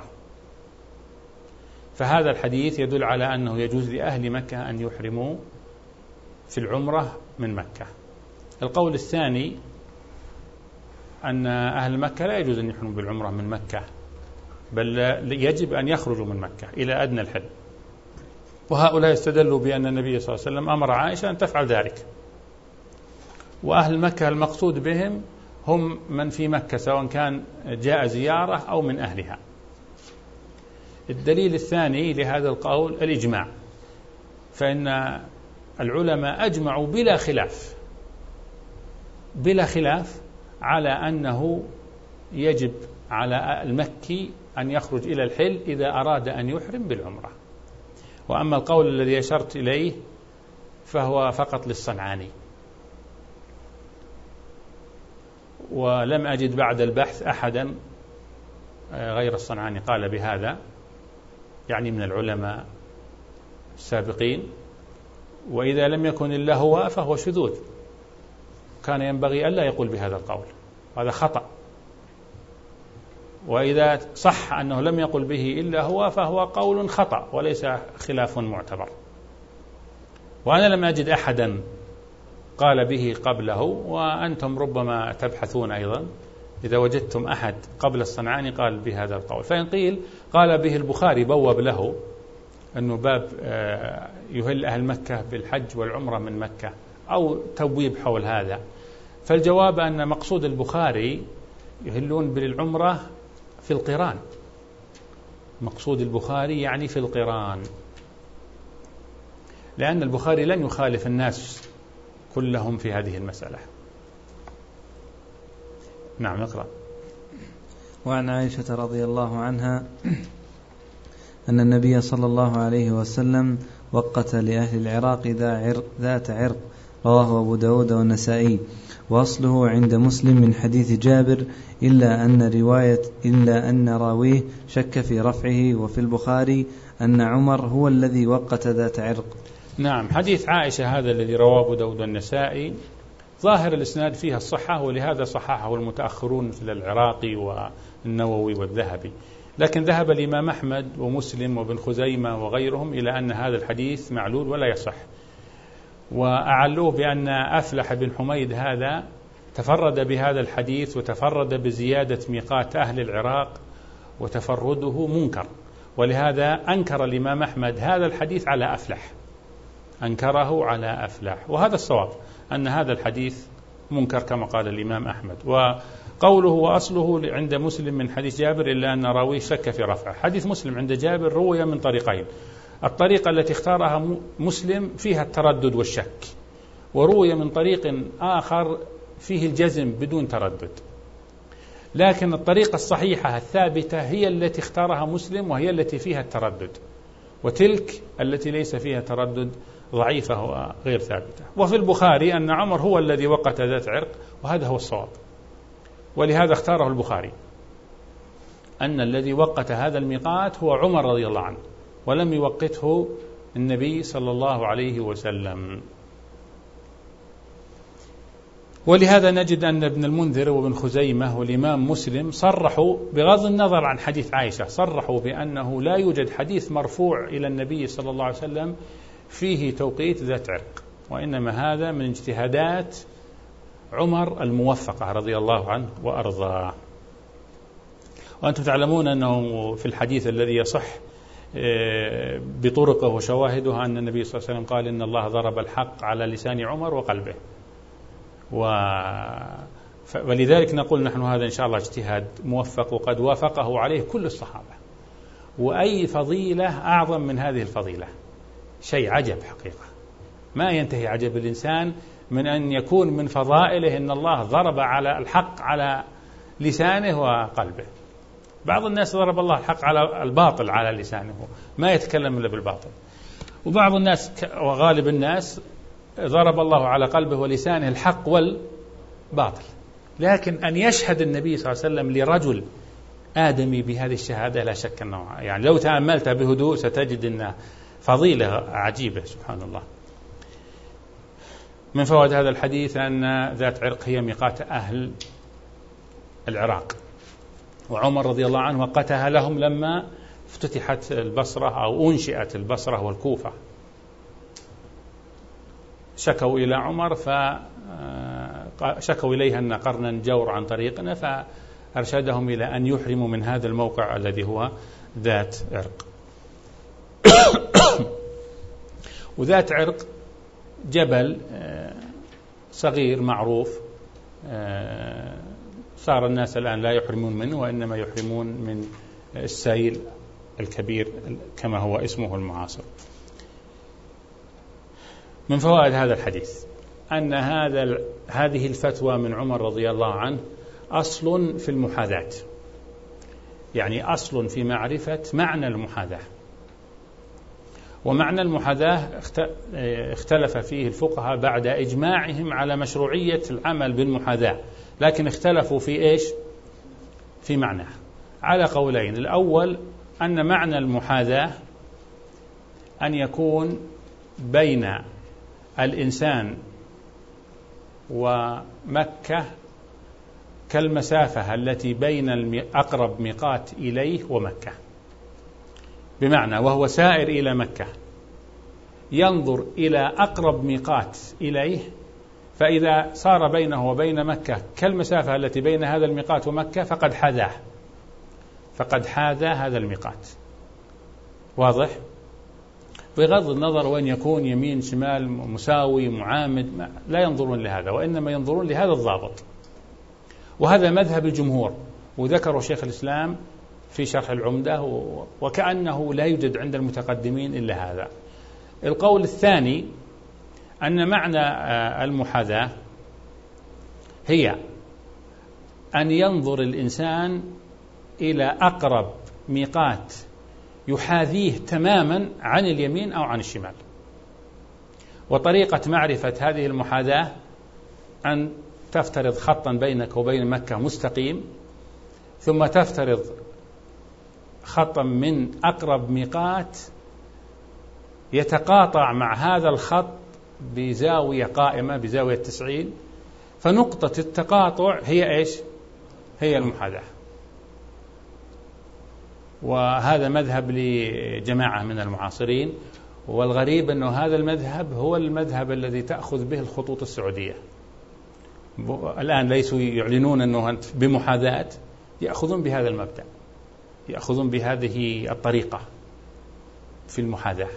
فهذا الحديث يدل على أنه يجوز لأهل مكة أن يحرموا في العمرة من مكة. القول الثاني أن أهل مكة لا يجوز أن يحرموا بالعمرة من مكة، بل يجب أن يخرجوا من مكة إلى أدنى الحل، وهؤلاء استدلوا بأن النبي صلى الله عليه وسلم أمر عائشة أن تفعل ذلك، وأهل مكة المقصود بهم هم من في مكة سواء كان جاء زيارة أو من أهلها. الدليل الثاني لهذا القول الإجماع، فإن العلماء أجمعوا بلا خلاف بلا خلاف على أنه يجب على المكي أن يخرج إلى الحل إذا أراد أن يحرم بالعمرة. وأما القول الذي أشرت إليه فهو فقط للصنعاني، ولم أجد بعد البحث أحدا غير الصنعاني قال بهذا، يعني من العلماء السابقين، وإذا لم يكن إلا هو فهو شذوذ، كان ينبغي ألا يقول بهذا القول، هذا خطأ. وإذا صح أنه لم يقل به إلا هو فهو قول خطأ وليس خلاف معتبر. وأنا لم أجد أحدا قال به قبله، وأنتم ربما تبحثون أيضا إذا وجدتم أحد قبل الصنعاني قال بهذا القول. فإن قيل قال به البخاري بوب له أنه باب يهل أهل مكة بالحج والعمرة من مكة، أو توبيب حول هذا، فالجواب أن مقصود البخاري يهلون بالعمرة في القران، مقصود البخاري يعني في القران، لأن البخاري لن يخالف الناس كلهم في هذه المسألة. نعم اقرأ. وعن عائشة رضي الله عنها أن النبي صلى الله عليه وسلم وقت لأهل العراق ذات عرق، رواه أبو داود والنسائي، وأصله عند مسلم من حديث جابر، إلا أن رواية إلا أن راويه شك في رفعه، وفي البخاري أن عمر هو الذي وقت ذات عرق. نعم، حديث عائشة هذا الذي رواه أبو داود والنسائي ظاهر الإسناد فيها الصحة، ولهذا صححه المتأخرون مثل العراقي والنووي والذهبي، لكن ذهب الإمام أحمد ومسلم وابن خزيمة وغيرهم إلى أن هذا الحديث معلول ولا يصح، وأعلوه بأن أفلح بن حميد هذا تفرد بهذا الحديث وتفرد بزيادة ميقات أهل العراق، وتفرده منكر، ولهذا أنكر الإمام أحمد هذا الحديث على أفلح، أنكره على أفلح، وهذا الصواب أن هذا الحديث منكر كما قال الإمام أحمد. وقوله وأصله عند مسلم من حديث جابر إلا أن راويه شك في رفعه، حديث مسلم عند جابر روي من طريقين، الطريقة التي اختارها مسلم فيها التردد والشك، وروي من طريق آخر فيه الجزم بدون تردد، لكن الطريقة الصحيحة الثابتة هي التي اختارها مسلم وهي التي فيها التردد، وتلك التي ليس فيها تردد ضعيفة وغير ثابتة. وفي البخاري أن عمر هو الذي وقت ذات عرق، وهذا هو الصواب، ولهذا اختاره البخاري أن الذي وقت هذا الميقات هو عمر رضي الله عنه، ولم يوقته النبي صلى الله عليه وسلم. ولهذا نجد أن ابن المنذر وابن خزيمة والإمام مسلم صرحوا بغض النظر عن حديث عائشة، صرحوا بأنه لا يوجد حديث مرفوع إلى النبي صلى الله عليه وسلم فيه توقيت ذات عرق، وإنما هذا من اجتهادات عمر الموفقة رضي الله عنه وأرضاه. وأنتم تعلمون أنه في الحديث الذي يصح بطرقه وشواهده أن النبي صلى الله عليه وسلم قال إن الله ضرب الحق على لسان عمر وقلبه، و... ولذلك نقول نحن هذا إن شاء الله اجتهاد موفق، وقد وافقه عليه كل الصحابة، وأي فضيلة أعظم من هذه الفضيلة، شيء عجب حقيقة، ما ينتهي عجب الإنسان من أن يكون من فضائله إن الله ضرب على الحق على لسانه وقلبه. بعض الناس ضرب الله الحق على الباطل على لسانه، ما يتكلم إلا بالباطل، وبعض الناس وغالب الناس ضرب الله على قلبه ولسانه الحق والباطل. لكن أن يشهد النبي صلى الله عليه وسلم لرجل آدمي بهذه الشهادة لا شك أنه يعني لو تأملتها بهدوء ستجد أنها فضيلة عجيبة سبحان الله. من فوائد هذا الحديث أن ذات عرق هي ميقات أهل العراق، وعمر رضي الله عنه وقتها لهم لما افتتحت البصرة أو أنشئت البصرة والكوفة، شكوا إلى عمر فشكوا إليها أن قرنا جور عن طريقنا، فأرشدهم إلى أن يحرموا من هذا الموقع الذي هو ذات عرق. وذات عرق جبل صغير معروف، صار الناس الآن لا يحرمون منه وإنما يحرمون من السيل الكبير كما هو اسمه المعاصر. من فوائد هذا الحديث أن هذا هذه الفتوى من عمر رضي الله عنه أصل في المحاذاة، يعني أصل في معرفة معنى المحاذاة. ومعنى المحاذاة اختلف فيه الفقهاء بعد إجماعهم على مشروعية العمل بالمحاذاة، لكن اختلفوا في إيش؟ في معناه على قولين. الأول أن معنى المحاذاة أن يكون بين الإنسان ومكة كالمسافة التي بين أقرب ميقات إليه ومكة، بمعنى وهو سائر إلى مكة ينظر إلى أقرب ميقات إليه، فإذا صار بينه وبين مكة كالمسافة التي بين هذا الميقات ومكة فقد حاذاه، فقد حاذى هذا الميقات. واضح؟ بغض النظر وين يكون يمين شمال مساوي معامد، لا ينظرون لهذا، وإنما ينظرون لهذا الضابط. وهذا مذهب الجمهور، وذكره شيخ الإسلام في شرح العمدة، وكأنه لا يوجد عند المتقدمين إلا هذا. القول الثاني أن معنى المحاذاة هي أن ينظر الإنسان إلى أقرب ميقات يحاذيه تماما عن اليمين أو عن الشمال. وطريقة معرفة هذه المحاذاة أن تفترض خطا بينك وبين مكة مستقيم، ثم تفترض خطا من أقرب ميقات يتقاطع مع هذا الخط بزاوية قائمة بزاوية تسعين، فنقطة التقاطع هي إيش؟ هي المحاذاة. وهذا مذهب لجماعة من المعاصرين، والغريب أنه هذا المذهب هو المذهب الذي تأخذ به الخطوط السعودية. الآن ليسوا يعلنون أنه بمحاذاة، يأخذون بهذا المبدأ، يأخذون بهذه الطريقة في المحاذاة.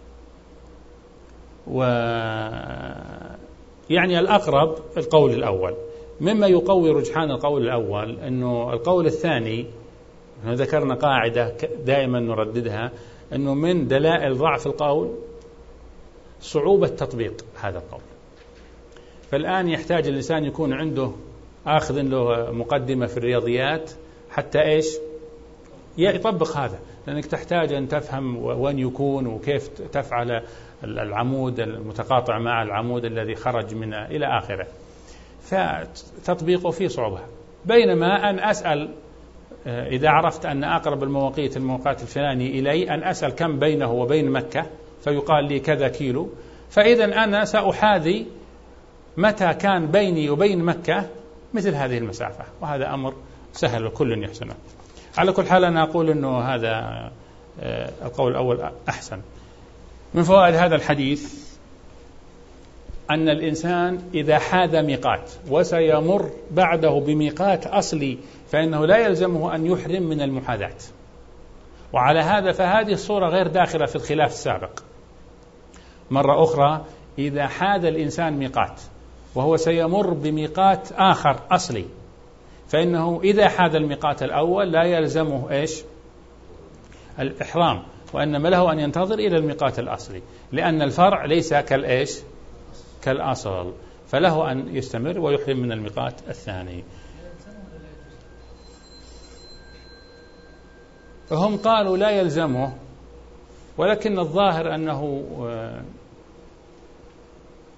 ويعني الأقرب القول الأول، مما يقوي رجحان القول الأول أنه القول الثاني، ذكرنا قاعدة دائما نرددها، أنه من دلائل ضعف القول صعوبة تطبيق هذا القول. فالآن يحتاج الإنسان يكون عنده آخذ له مقدمة في الرياضيات حتى إيش يطبق هذا، لأنك تحتاج أن تفهم وين يكون وكيف تفعل العمود المتقاطع مع العمود الذي خرج من إلى آخره، فتطبيقه فيه صعوبة. بينما أن أسأل إذا عرفت أن أقرب المواقيت الموقات الفلاني إلي أن أسأل كم بينه وبين مكة فيقال لي كذا كيلو، فإذا أنا سأحاذي متى كان بيني وبين مكة مثل هذه المسافة، وهذا أمر سهل وكل يحسنه. على كل حال أنا أقول أنه هذا القول الأول أحسن. من فوائد هذا الحديث أن الإنسان إذا حاذ ميقات وسيمر بعده بميقات أصلي فإنه لا يلزمه أن يحرم من المحاذاة. وعلى هذا فهذه الصورة غير داخلة في الخلاف السابق. مرة أخرى، إذا حاذ الإنسان ميقات وهو سيمر بميقات آخر أصلي فإنه إذا حاذ الميقات الأول لا يلزمه إيش؟ الإحرام، وإنما له أن ينتظر إلى الميقات الأصلي، لأن الفرع ليس كالإيش؟ كالأصل، فله أن يستمر ويحرم من الميقات الثاني. هم قالوا لا يلزمه، ولكن الظاهر أنه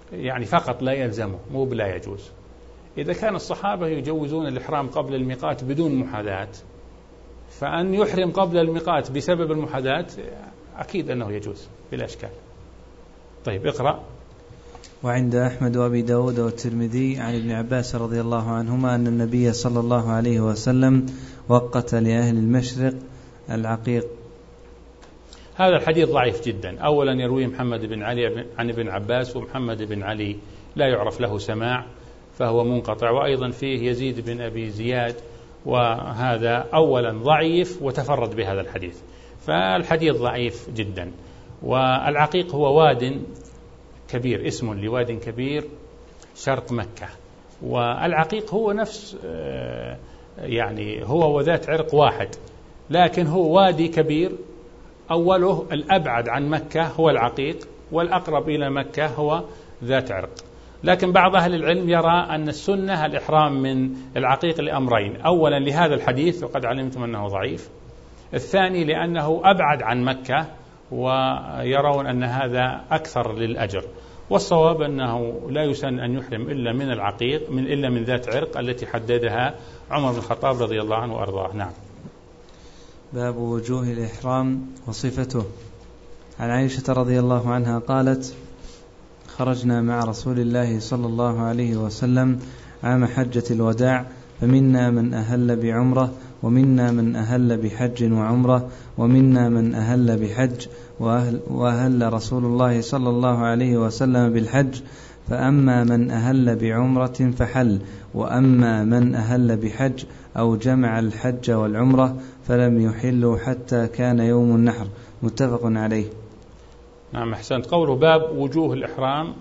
يعني فقط لا يلزمه، مو بلا يجوز. إذا كان الصحابة يجوزون الإحرام قبل الميقات بدون محاذاة، فأن يحرم قبل الميقات بسبب المحاذاة أكيد أنه يجوز بلا إشكال. طيب اقرأ. وعند أحمد وأبي داود والترمذي عن ابن عباس رضي الله عنهما أن النبي صلى الله عليه وسلم وقت لأهل المشرق العقيق. هذا الحديث ضعيف جدا. أولا يروي محمد بن علي عن ابن عباس، ومحمد بن علي لا يعرف له سماع فهو منقطع، وأيضا فيه يزيد بن أبي زياد، وهذا أولا ضعيف وتفرد بهذا الحديث، فالحديث ضعيف جدا. والعقيق هو واد كبير، اسم لواد كبير شرق مكة، والعقيق هو نفس يعني هو وذات عرق واحد، لكن هو وادي كبير أوله الأبعد عن مكة هو العقيق، والأقرب إلى مكة هو ذات عرق. لكن بعض أهل العلم يرى أن السنة الإحرام من العقيق لأمرين: أولا لهذا الحديث وقد علمتم أنه ضعيف، الثاني لأنه أبعد عن مكة ويرون أن هذا أكثر للأجر. والصواب أنه لا يسن أن يحرم إلا من العقيق من إلا من ذات عرق التي حددها عمر بن الخطاب رضي الله عنه وأرضاه. نعم. باب وجوه الإحرام وصفته. عن عائشة رضي الله عنها قالت: خرجنا مع رسول الله صلى الله عليه وسلم عام حجة الوداع، فمنا من أهل بعمرة، ومنا من أهل بحج وعمرة، ومنا من أهل بحج، وأهل, وأهل رسول الله صلى الله عليه وسلم بالحج، فأما من أهل بعمرة فحل، وأما من أهل بحج أو جمع الحج والعمرة فلم يحلوا حتى كان يوم النحر. متفق عليه. نعم أحسنت. قوله باب وجوه الإحرام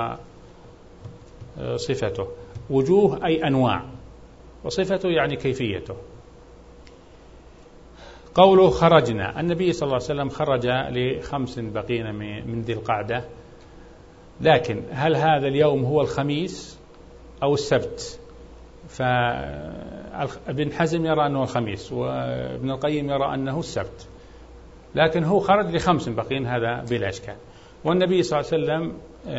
وصفته. وجوه أي أنواع، وصفته يعني كيفيته. قوله خرجنا، النبي صلى الله عليه وسلم خرج لخمس بقين من ذي القعدة، لكن هل هذا اليوم هو الخميس أو السبت؟ فابن حزم يرى أنه الخميس، وابن القيم يرى أنه السبت، لكن هو خرج لخمس بقين، هذا بلا إشكال. والنبي صلى الله عليه وسلم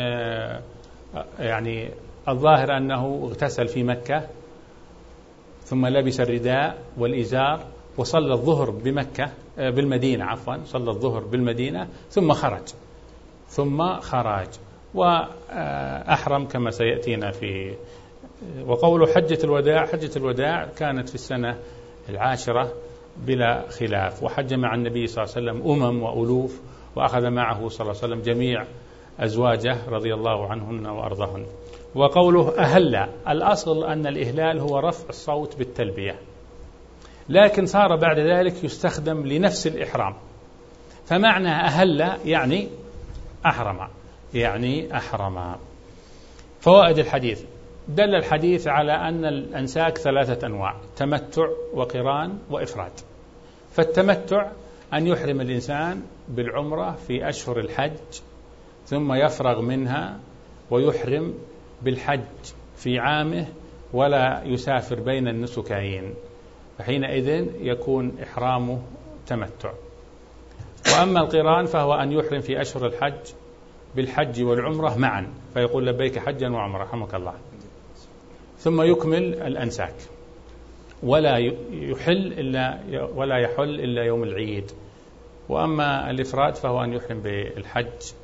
يعني الظاهر أنه اغتسل في مكة، ثم لبس الرداء والإزار، وصلى الظهر بمكة بالمدينة عفوا صلى الظهر بالمدينة، ثم خرج ثم خرج وأحرم كما سيأتينا في. وقوله حجة الوداع، حجة الوداع كانت في السنة العاشرة بلا خلاف، وحج مع النبي صلى الله عليه وسلم أمم وألوف، وأخذ معه صلى الله عليه وسلم جميع أزواجه رضي الله عنهن وأرضهن. وقوله أهل، الأصل أن الإهلال هو رفع الصوت بالتلبية، لكن صار بعد ذلك يستخدم لنفس الإحرام، فمعنى أهل يعني أحرم، يعني أحرم. فوائد الحديث: دل الحديث على أن الأنساك ثلاثة أنواع: تمتع وقران وإفراد. فالتمتع أن يحرم الإنسان بالعمرة في أشهر الحج، ثم يفرغ منها ويحرم بالحج في عامه، ولا يسافر بين النسكين، فحينئذ يكون إحرامه تمتع. وأما القران فهو أن يحرم في أشهر الحج بالحج والعمرة معا، فيقول لبيك حجا وعمرة رحمك الله، ثم يكمل الأنساك، ولا يحل إلا ولا يحل إلا يوم العيد. وأما الإفراد فهو أن يحرم بالحج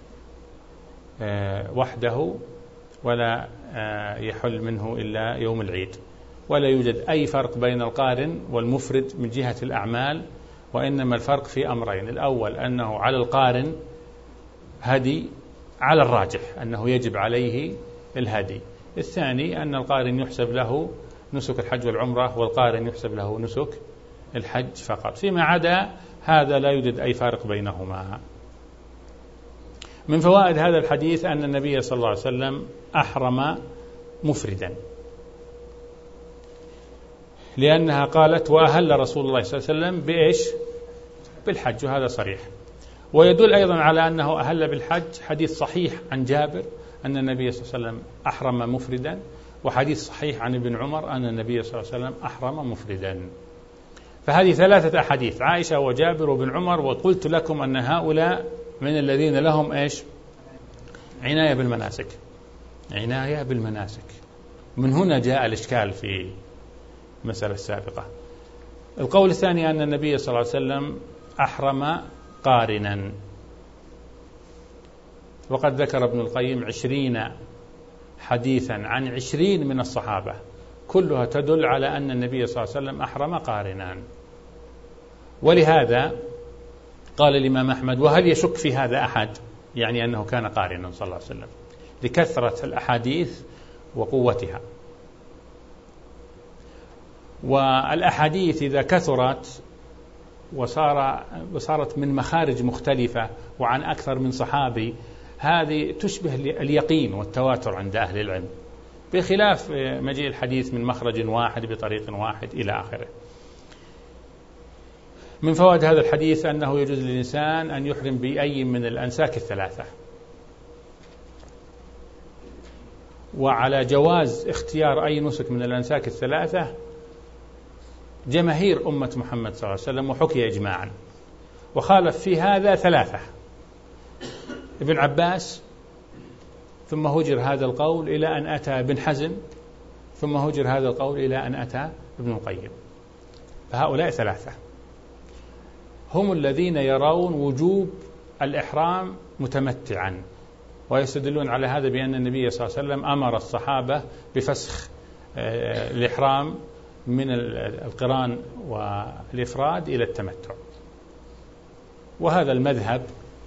وحده، ولا يحل منه إلا يوم العيد. ولا يوجد أي فرق بين القارن والمفرد من جهة الأعمال، وإنما الفرق في أمرين: الأول أنه على القارن هدي، على الراجح أنه يجب عليه الهدي. الثاني أن القارن يحسب له نسك الحج والعمرة، والقارن يحسب له نسك الحج فقط. فيما عدا هذا لا يوجد أي فارق بينهما. من فوائد هذا الحديث أن النبي صلى الله عليه وسلم أحرم مفردا، لأنها قالت وأهل رسول الله صلى الله عليه وسلم بإيش؟ بالحج، وهذا صريح. ويدل أيضا على أنه أهل بالحج حديث صحيح عن جابر أن النبي صلى الله عليه وسلم أحرم مفردا، وحديث صحيح عن ابن عمر أن النبي صلى الله عليه وسلم أحرم مفردا. فهذه ثلاثة أحاديث: عائشة وجابر وابن عمر. وقلت لكم أن هؤلاء من الذين لهم إيش؟ عناية بالمناسك. عناية بالمناسك. من هنا جاء الإشكال في المسألة السابقة. القول الثاني أن النبي صلى الله عليه وسلم أحرم قارنا، وقد ذكر ابن القيم عشرين حديثا عن عشرين من الصحابة كلها تدل على أن النبي صلى الله عليه وسلم أحرم قارنا. ولهذا قال الإمام أحمد: وهل يشك في هذا أحد؟ يعني أنه كان قارنا صلى الله عليه وسلم، لكثرة الأحاديث وقوتها. والأحاديث إذا كثرت وصار وصارت من مخارج مختلفة وعن أكثر من صحابي، هذه تشبه اليقين والتواتر عند أهل العلم، بخلاف مجيء الحديث من مخرج واحد بطريق واحد إلى آخره. من فوائد هذا الحديث أنه يجوز للإنسان أن يحرم بأي من الأنساك الثلاثة، وعلى جواز اختيار أي نسك من الأنساك الثلاثة جماهير أمة محمد صلى الله عليه وسلم، وحكي إجماعا. وخالف في هذا ثلاثة: ابن عباس، ثم هجر هذا القول إلى أن أتى ابن حزم، ثم هجر هذا القول إلى أن أتى ابن القيم. فهؤلاء ثلاثة هم الذين يرون وجوب الإحرام متمتعا، ويستدلون على هذا بأن النبي صلى الله عليه وسلم أمر الصحابة بفسخ الإحرام من القران والإفراد إلى التمتع. وهذا المذهب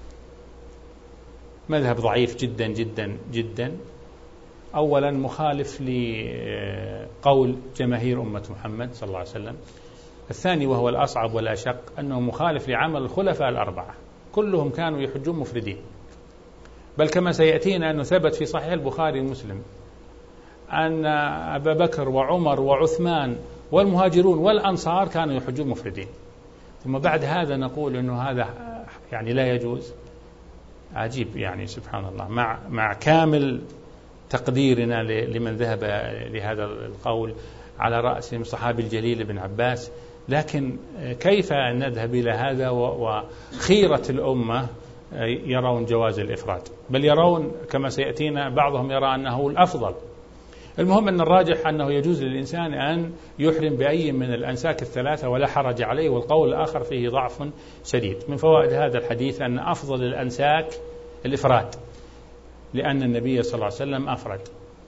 مذهب ضعيف جدا جدا جدا. أولا مخالف لقول جماهير أمة محمد صلى الله عليه وسلم. الثاني وهو الأصعب والأشق أنه مخالف لعمل الخلفاء الأربعة، كلهم كانوا يحجون مفردين، بل كما سيأتينا أنه ثبت في صحيح البخاري ومسلم أن أبا بكر وعمر وعثمان والمهاجرون والأنصار كانوا يحجون مفردين. ثم بعد هذا نقول أنه هذا يعني لا يجوز. عجيب يعني، سبحان الله، مع مع كامل تقديرنا لمن ذهب لهذا القول على رأسهم الصحابي الجليل ابن عباس، لكن كيف نذهب إلى هذا وخيرة الأمة يرون جواز الإفراد، بل يرون كما سيأتينا بعضهم يرى أنه الأفضل. المهم أن الراجح أنه يجوز للإنسان أن يحرم بأي من الأنساك الثلاثة ولا حرج عليه، والقول الآخر فيه ضعف شديد. من فوائد هذا الحديث أن أفضل الأنساك الإفراد، لأن النبي صلى الله عليه وسلم أفرد.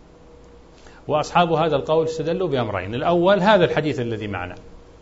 وأصحاب هذا القول استدلوا بأمرين: الأول هذا الحديث الذي معنا،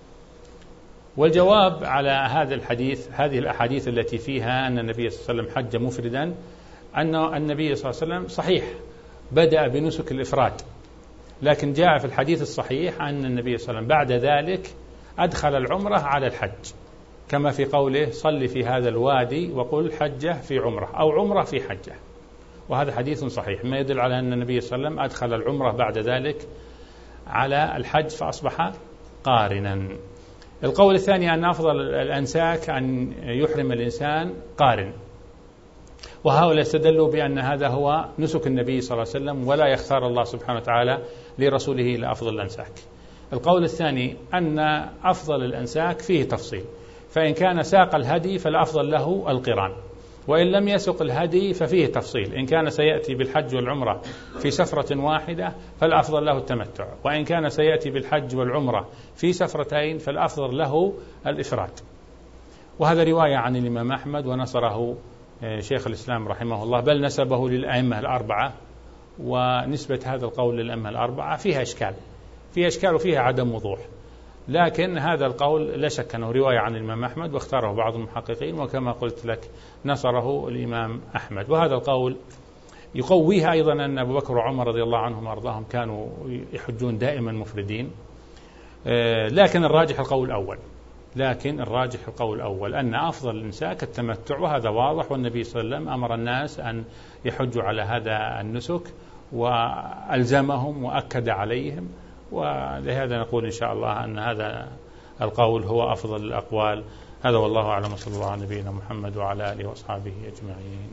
والجواب على هذا الحديث هذه الأحاديث التي فيها أن النبي صلى الله عليه وسلم حج مفردا، أن النبي صلى الله عليه وسلم صحيح بدأ بنسك الإفراد، لكن جاء في الحديث الصحيح أن النبي صلى الله عليه وسلم بعد ذلك أدخل العمرة على الحج، كما في قوله: صل في هذا الوادي وقل حجة في عمرة، أو عمرة في حجة. وهذا حديث صحيح، ما يدل على أن النبي صلى الله عليه وسلم أدخل العمرة بعد ذلك على الحج فأصبح قارنا. القول الثاني أن أفضل الأنساك أن يحرم الإنسان قارن، وهؤلاء استدلوا بأن هذا هو نسك النبي صلى الله عليه وسلم، ولا يختار الله سبحانه وتعالى لرسوله إلى أفضل الأنساك. القول الثاني أن أفضل الأنساك فيه تفصيل، فإن كان ساق الهدي فالأفضل له القران، وإن لم يسق الهدي ففيه تفصيل، إن كان سيأتي بالحج والعمرة في سفرة واحدة فالأفضل له التمتع، وإن كان سيأتي بالحج والعمرة في سفرتين فالأفضل له الإفراد. وهذا رواية عن الإمام أحمد، ونصره شيخ الإسلام رحمه الله، بل نسبه للأئمة الأربعة. ونسبة هذا القول للأئمة الأربعة فيها إشكال فيها إشكال وفيها عدم وضوح، لكن هذا القول لا شك أنه رواية عن الإمام أحمد، واختاره بعض المحققين، وكما قلت لك نصره الإمام أحمد. وهذا القول يقويها أيضا أن أبو بكر وعمر رضي الله عنهم وأرضاهم كانوا يحجون دائما مفردين، لكن الراجح القول الأول لكن الراجح القول الأول أن أفضل الإنساك التمتع، وهذا واضح. والنبي صلى الله عليه وسلم أمر الناس أن يحجوا على هذا النسك وألزمهم وأكد عليهم، ولهذا نقول إن شاء الله أن هذا القول هو أفضل الأقوال. هذا والله أعلم، صلى الله على نبينا محمد وعلى آله وأصحابه أجمعين.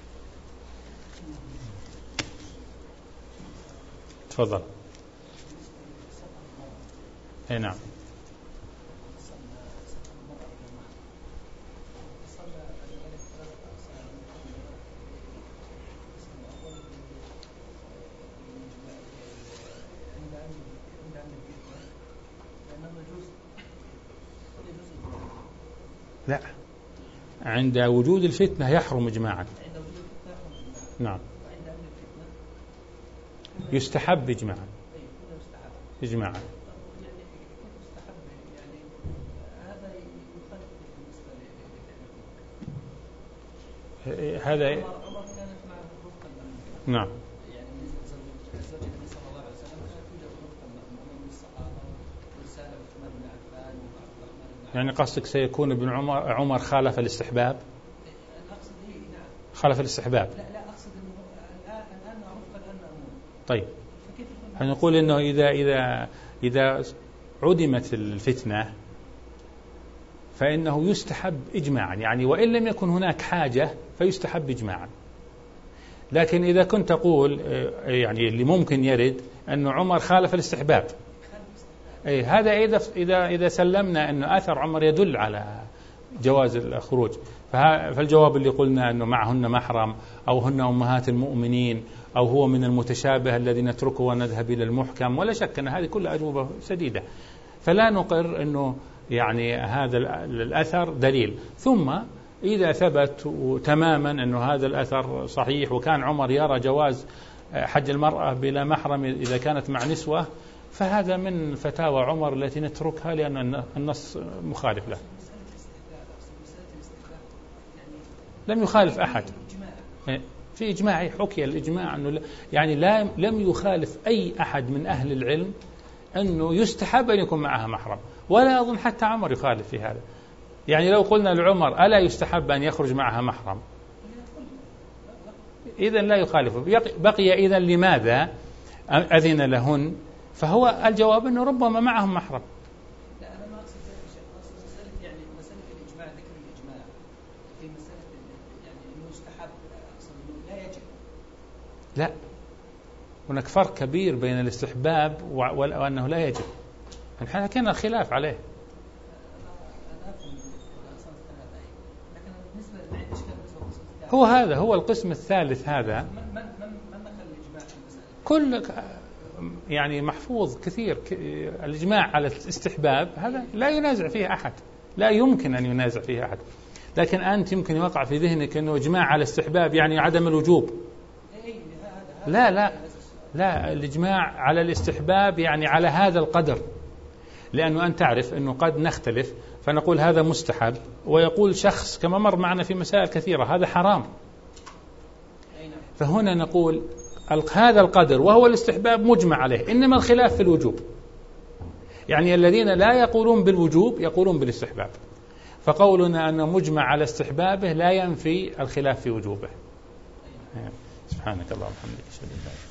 تفضل. اي نعم. لا، عند وجود الفتنة يحرم إجماعا. نعم، يستحب إجماعا. إجماعا هذا. نعم، يعني قصدك سيكون ابن عمر عمر خالف الاستحباب؟ خالف الاستحباب. لا لا أقصد أنه الآن معروف الآن مأمون. طيب، هنقول إنه إذا إذا إذا عدمت الفتنة فإنه يستحب إجماعا، يعني وإن لم يكن هناك حاجة فيستحب إجماعا. لكن إذا كنت تقول يعني اللي ممكن يرد أن عمر خالف الاستحباب، أي هذا إذا إذا إذا سلمنا أن أثر عمر يدل على جواز الخروج، فالجواب اللي قلنا أنه معهن محرم أو هن أمهات المؤمنين أو هو من المتشابه الذي نتركه ونذهب إلى المحكم، ولا شك أن هذه كلها أجوبة سديدة، فلا نقر أنه يعني هذا الأثر دليل. ثم إذا ثبت تماما أنه هذا الأثر صحيح وكان عمر يرى جواز حج المرأة بلا محرم إذا كانت مع نسوة، فهذا من فتاوى عمر التي نتركها لأن النص مخالف له. لم يخالف أحد في إجماع، حكي الإجماع أنه يعني لا لم يخالف أي أحد من أهل العلم أنه يستحب أن يكون معها محرم، ولا أظن حتى عمر يخالف في هذا. يعني لو قلنا لعمر ألا يستحب أن يخرج معها محرم، إذن لا يخالف. بقي إذن لماذا أذن لهن؟ فهو الجواب أنه ربما معهم محرم. لا أنا ما أقصد ذلك، أقصد مسألة يعني مسألة الإجماع، ذكر الإجماع في مسألة يعني إنه يستحب، أقصد إنه لا يجب. لا، هناك فرق كبير بين الاستحباب وأنه لا يجب. نحن كان الخلاف عليه. هو هذا هو القسم الثالث. هذا كل يعني محفوظ كثير. الإجماع على الاستحباب هذا لا ينازع فيه أحد، لا يمكن أن ينازع فيه أحد. لكن أنت يمكن يوقع في ذهنك أنه إجماع على الاستحباب يعني عدم الوجوب. لا لا لا، الإجماع على الاستحباب يعني على هذا القدر، لأنه أن تعرف أنه قد نختلف فنقول هذا مستحب، ويقول شخص كما مر معنا في مسائل كثيرة هذا حرام. فهنا نقول هذا القدر وهو الاستحباب مجمع عليه، إنما الخلاف في الوجوب. يعني الذين لا يقولون بالوجوب يقولون بالاستحباب، فقولنا أنه مجمع على استحبابه لا ينفي الخلاف في وجوبه. سبحانك اللهم وبحمدك.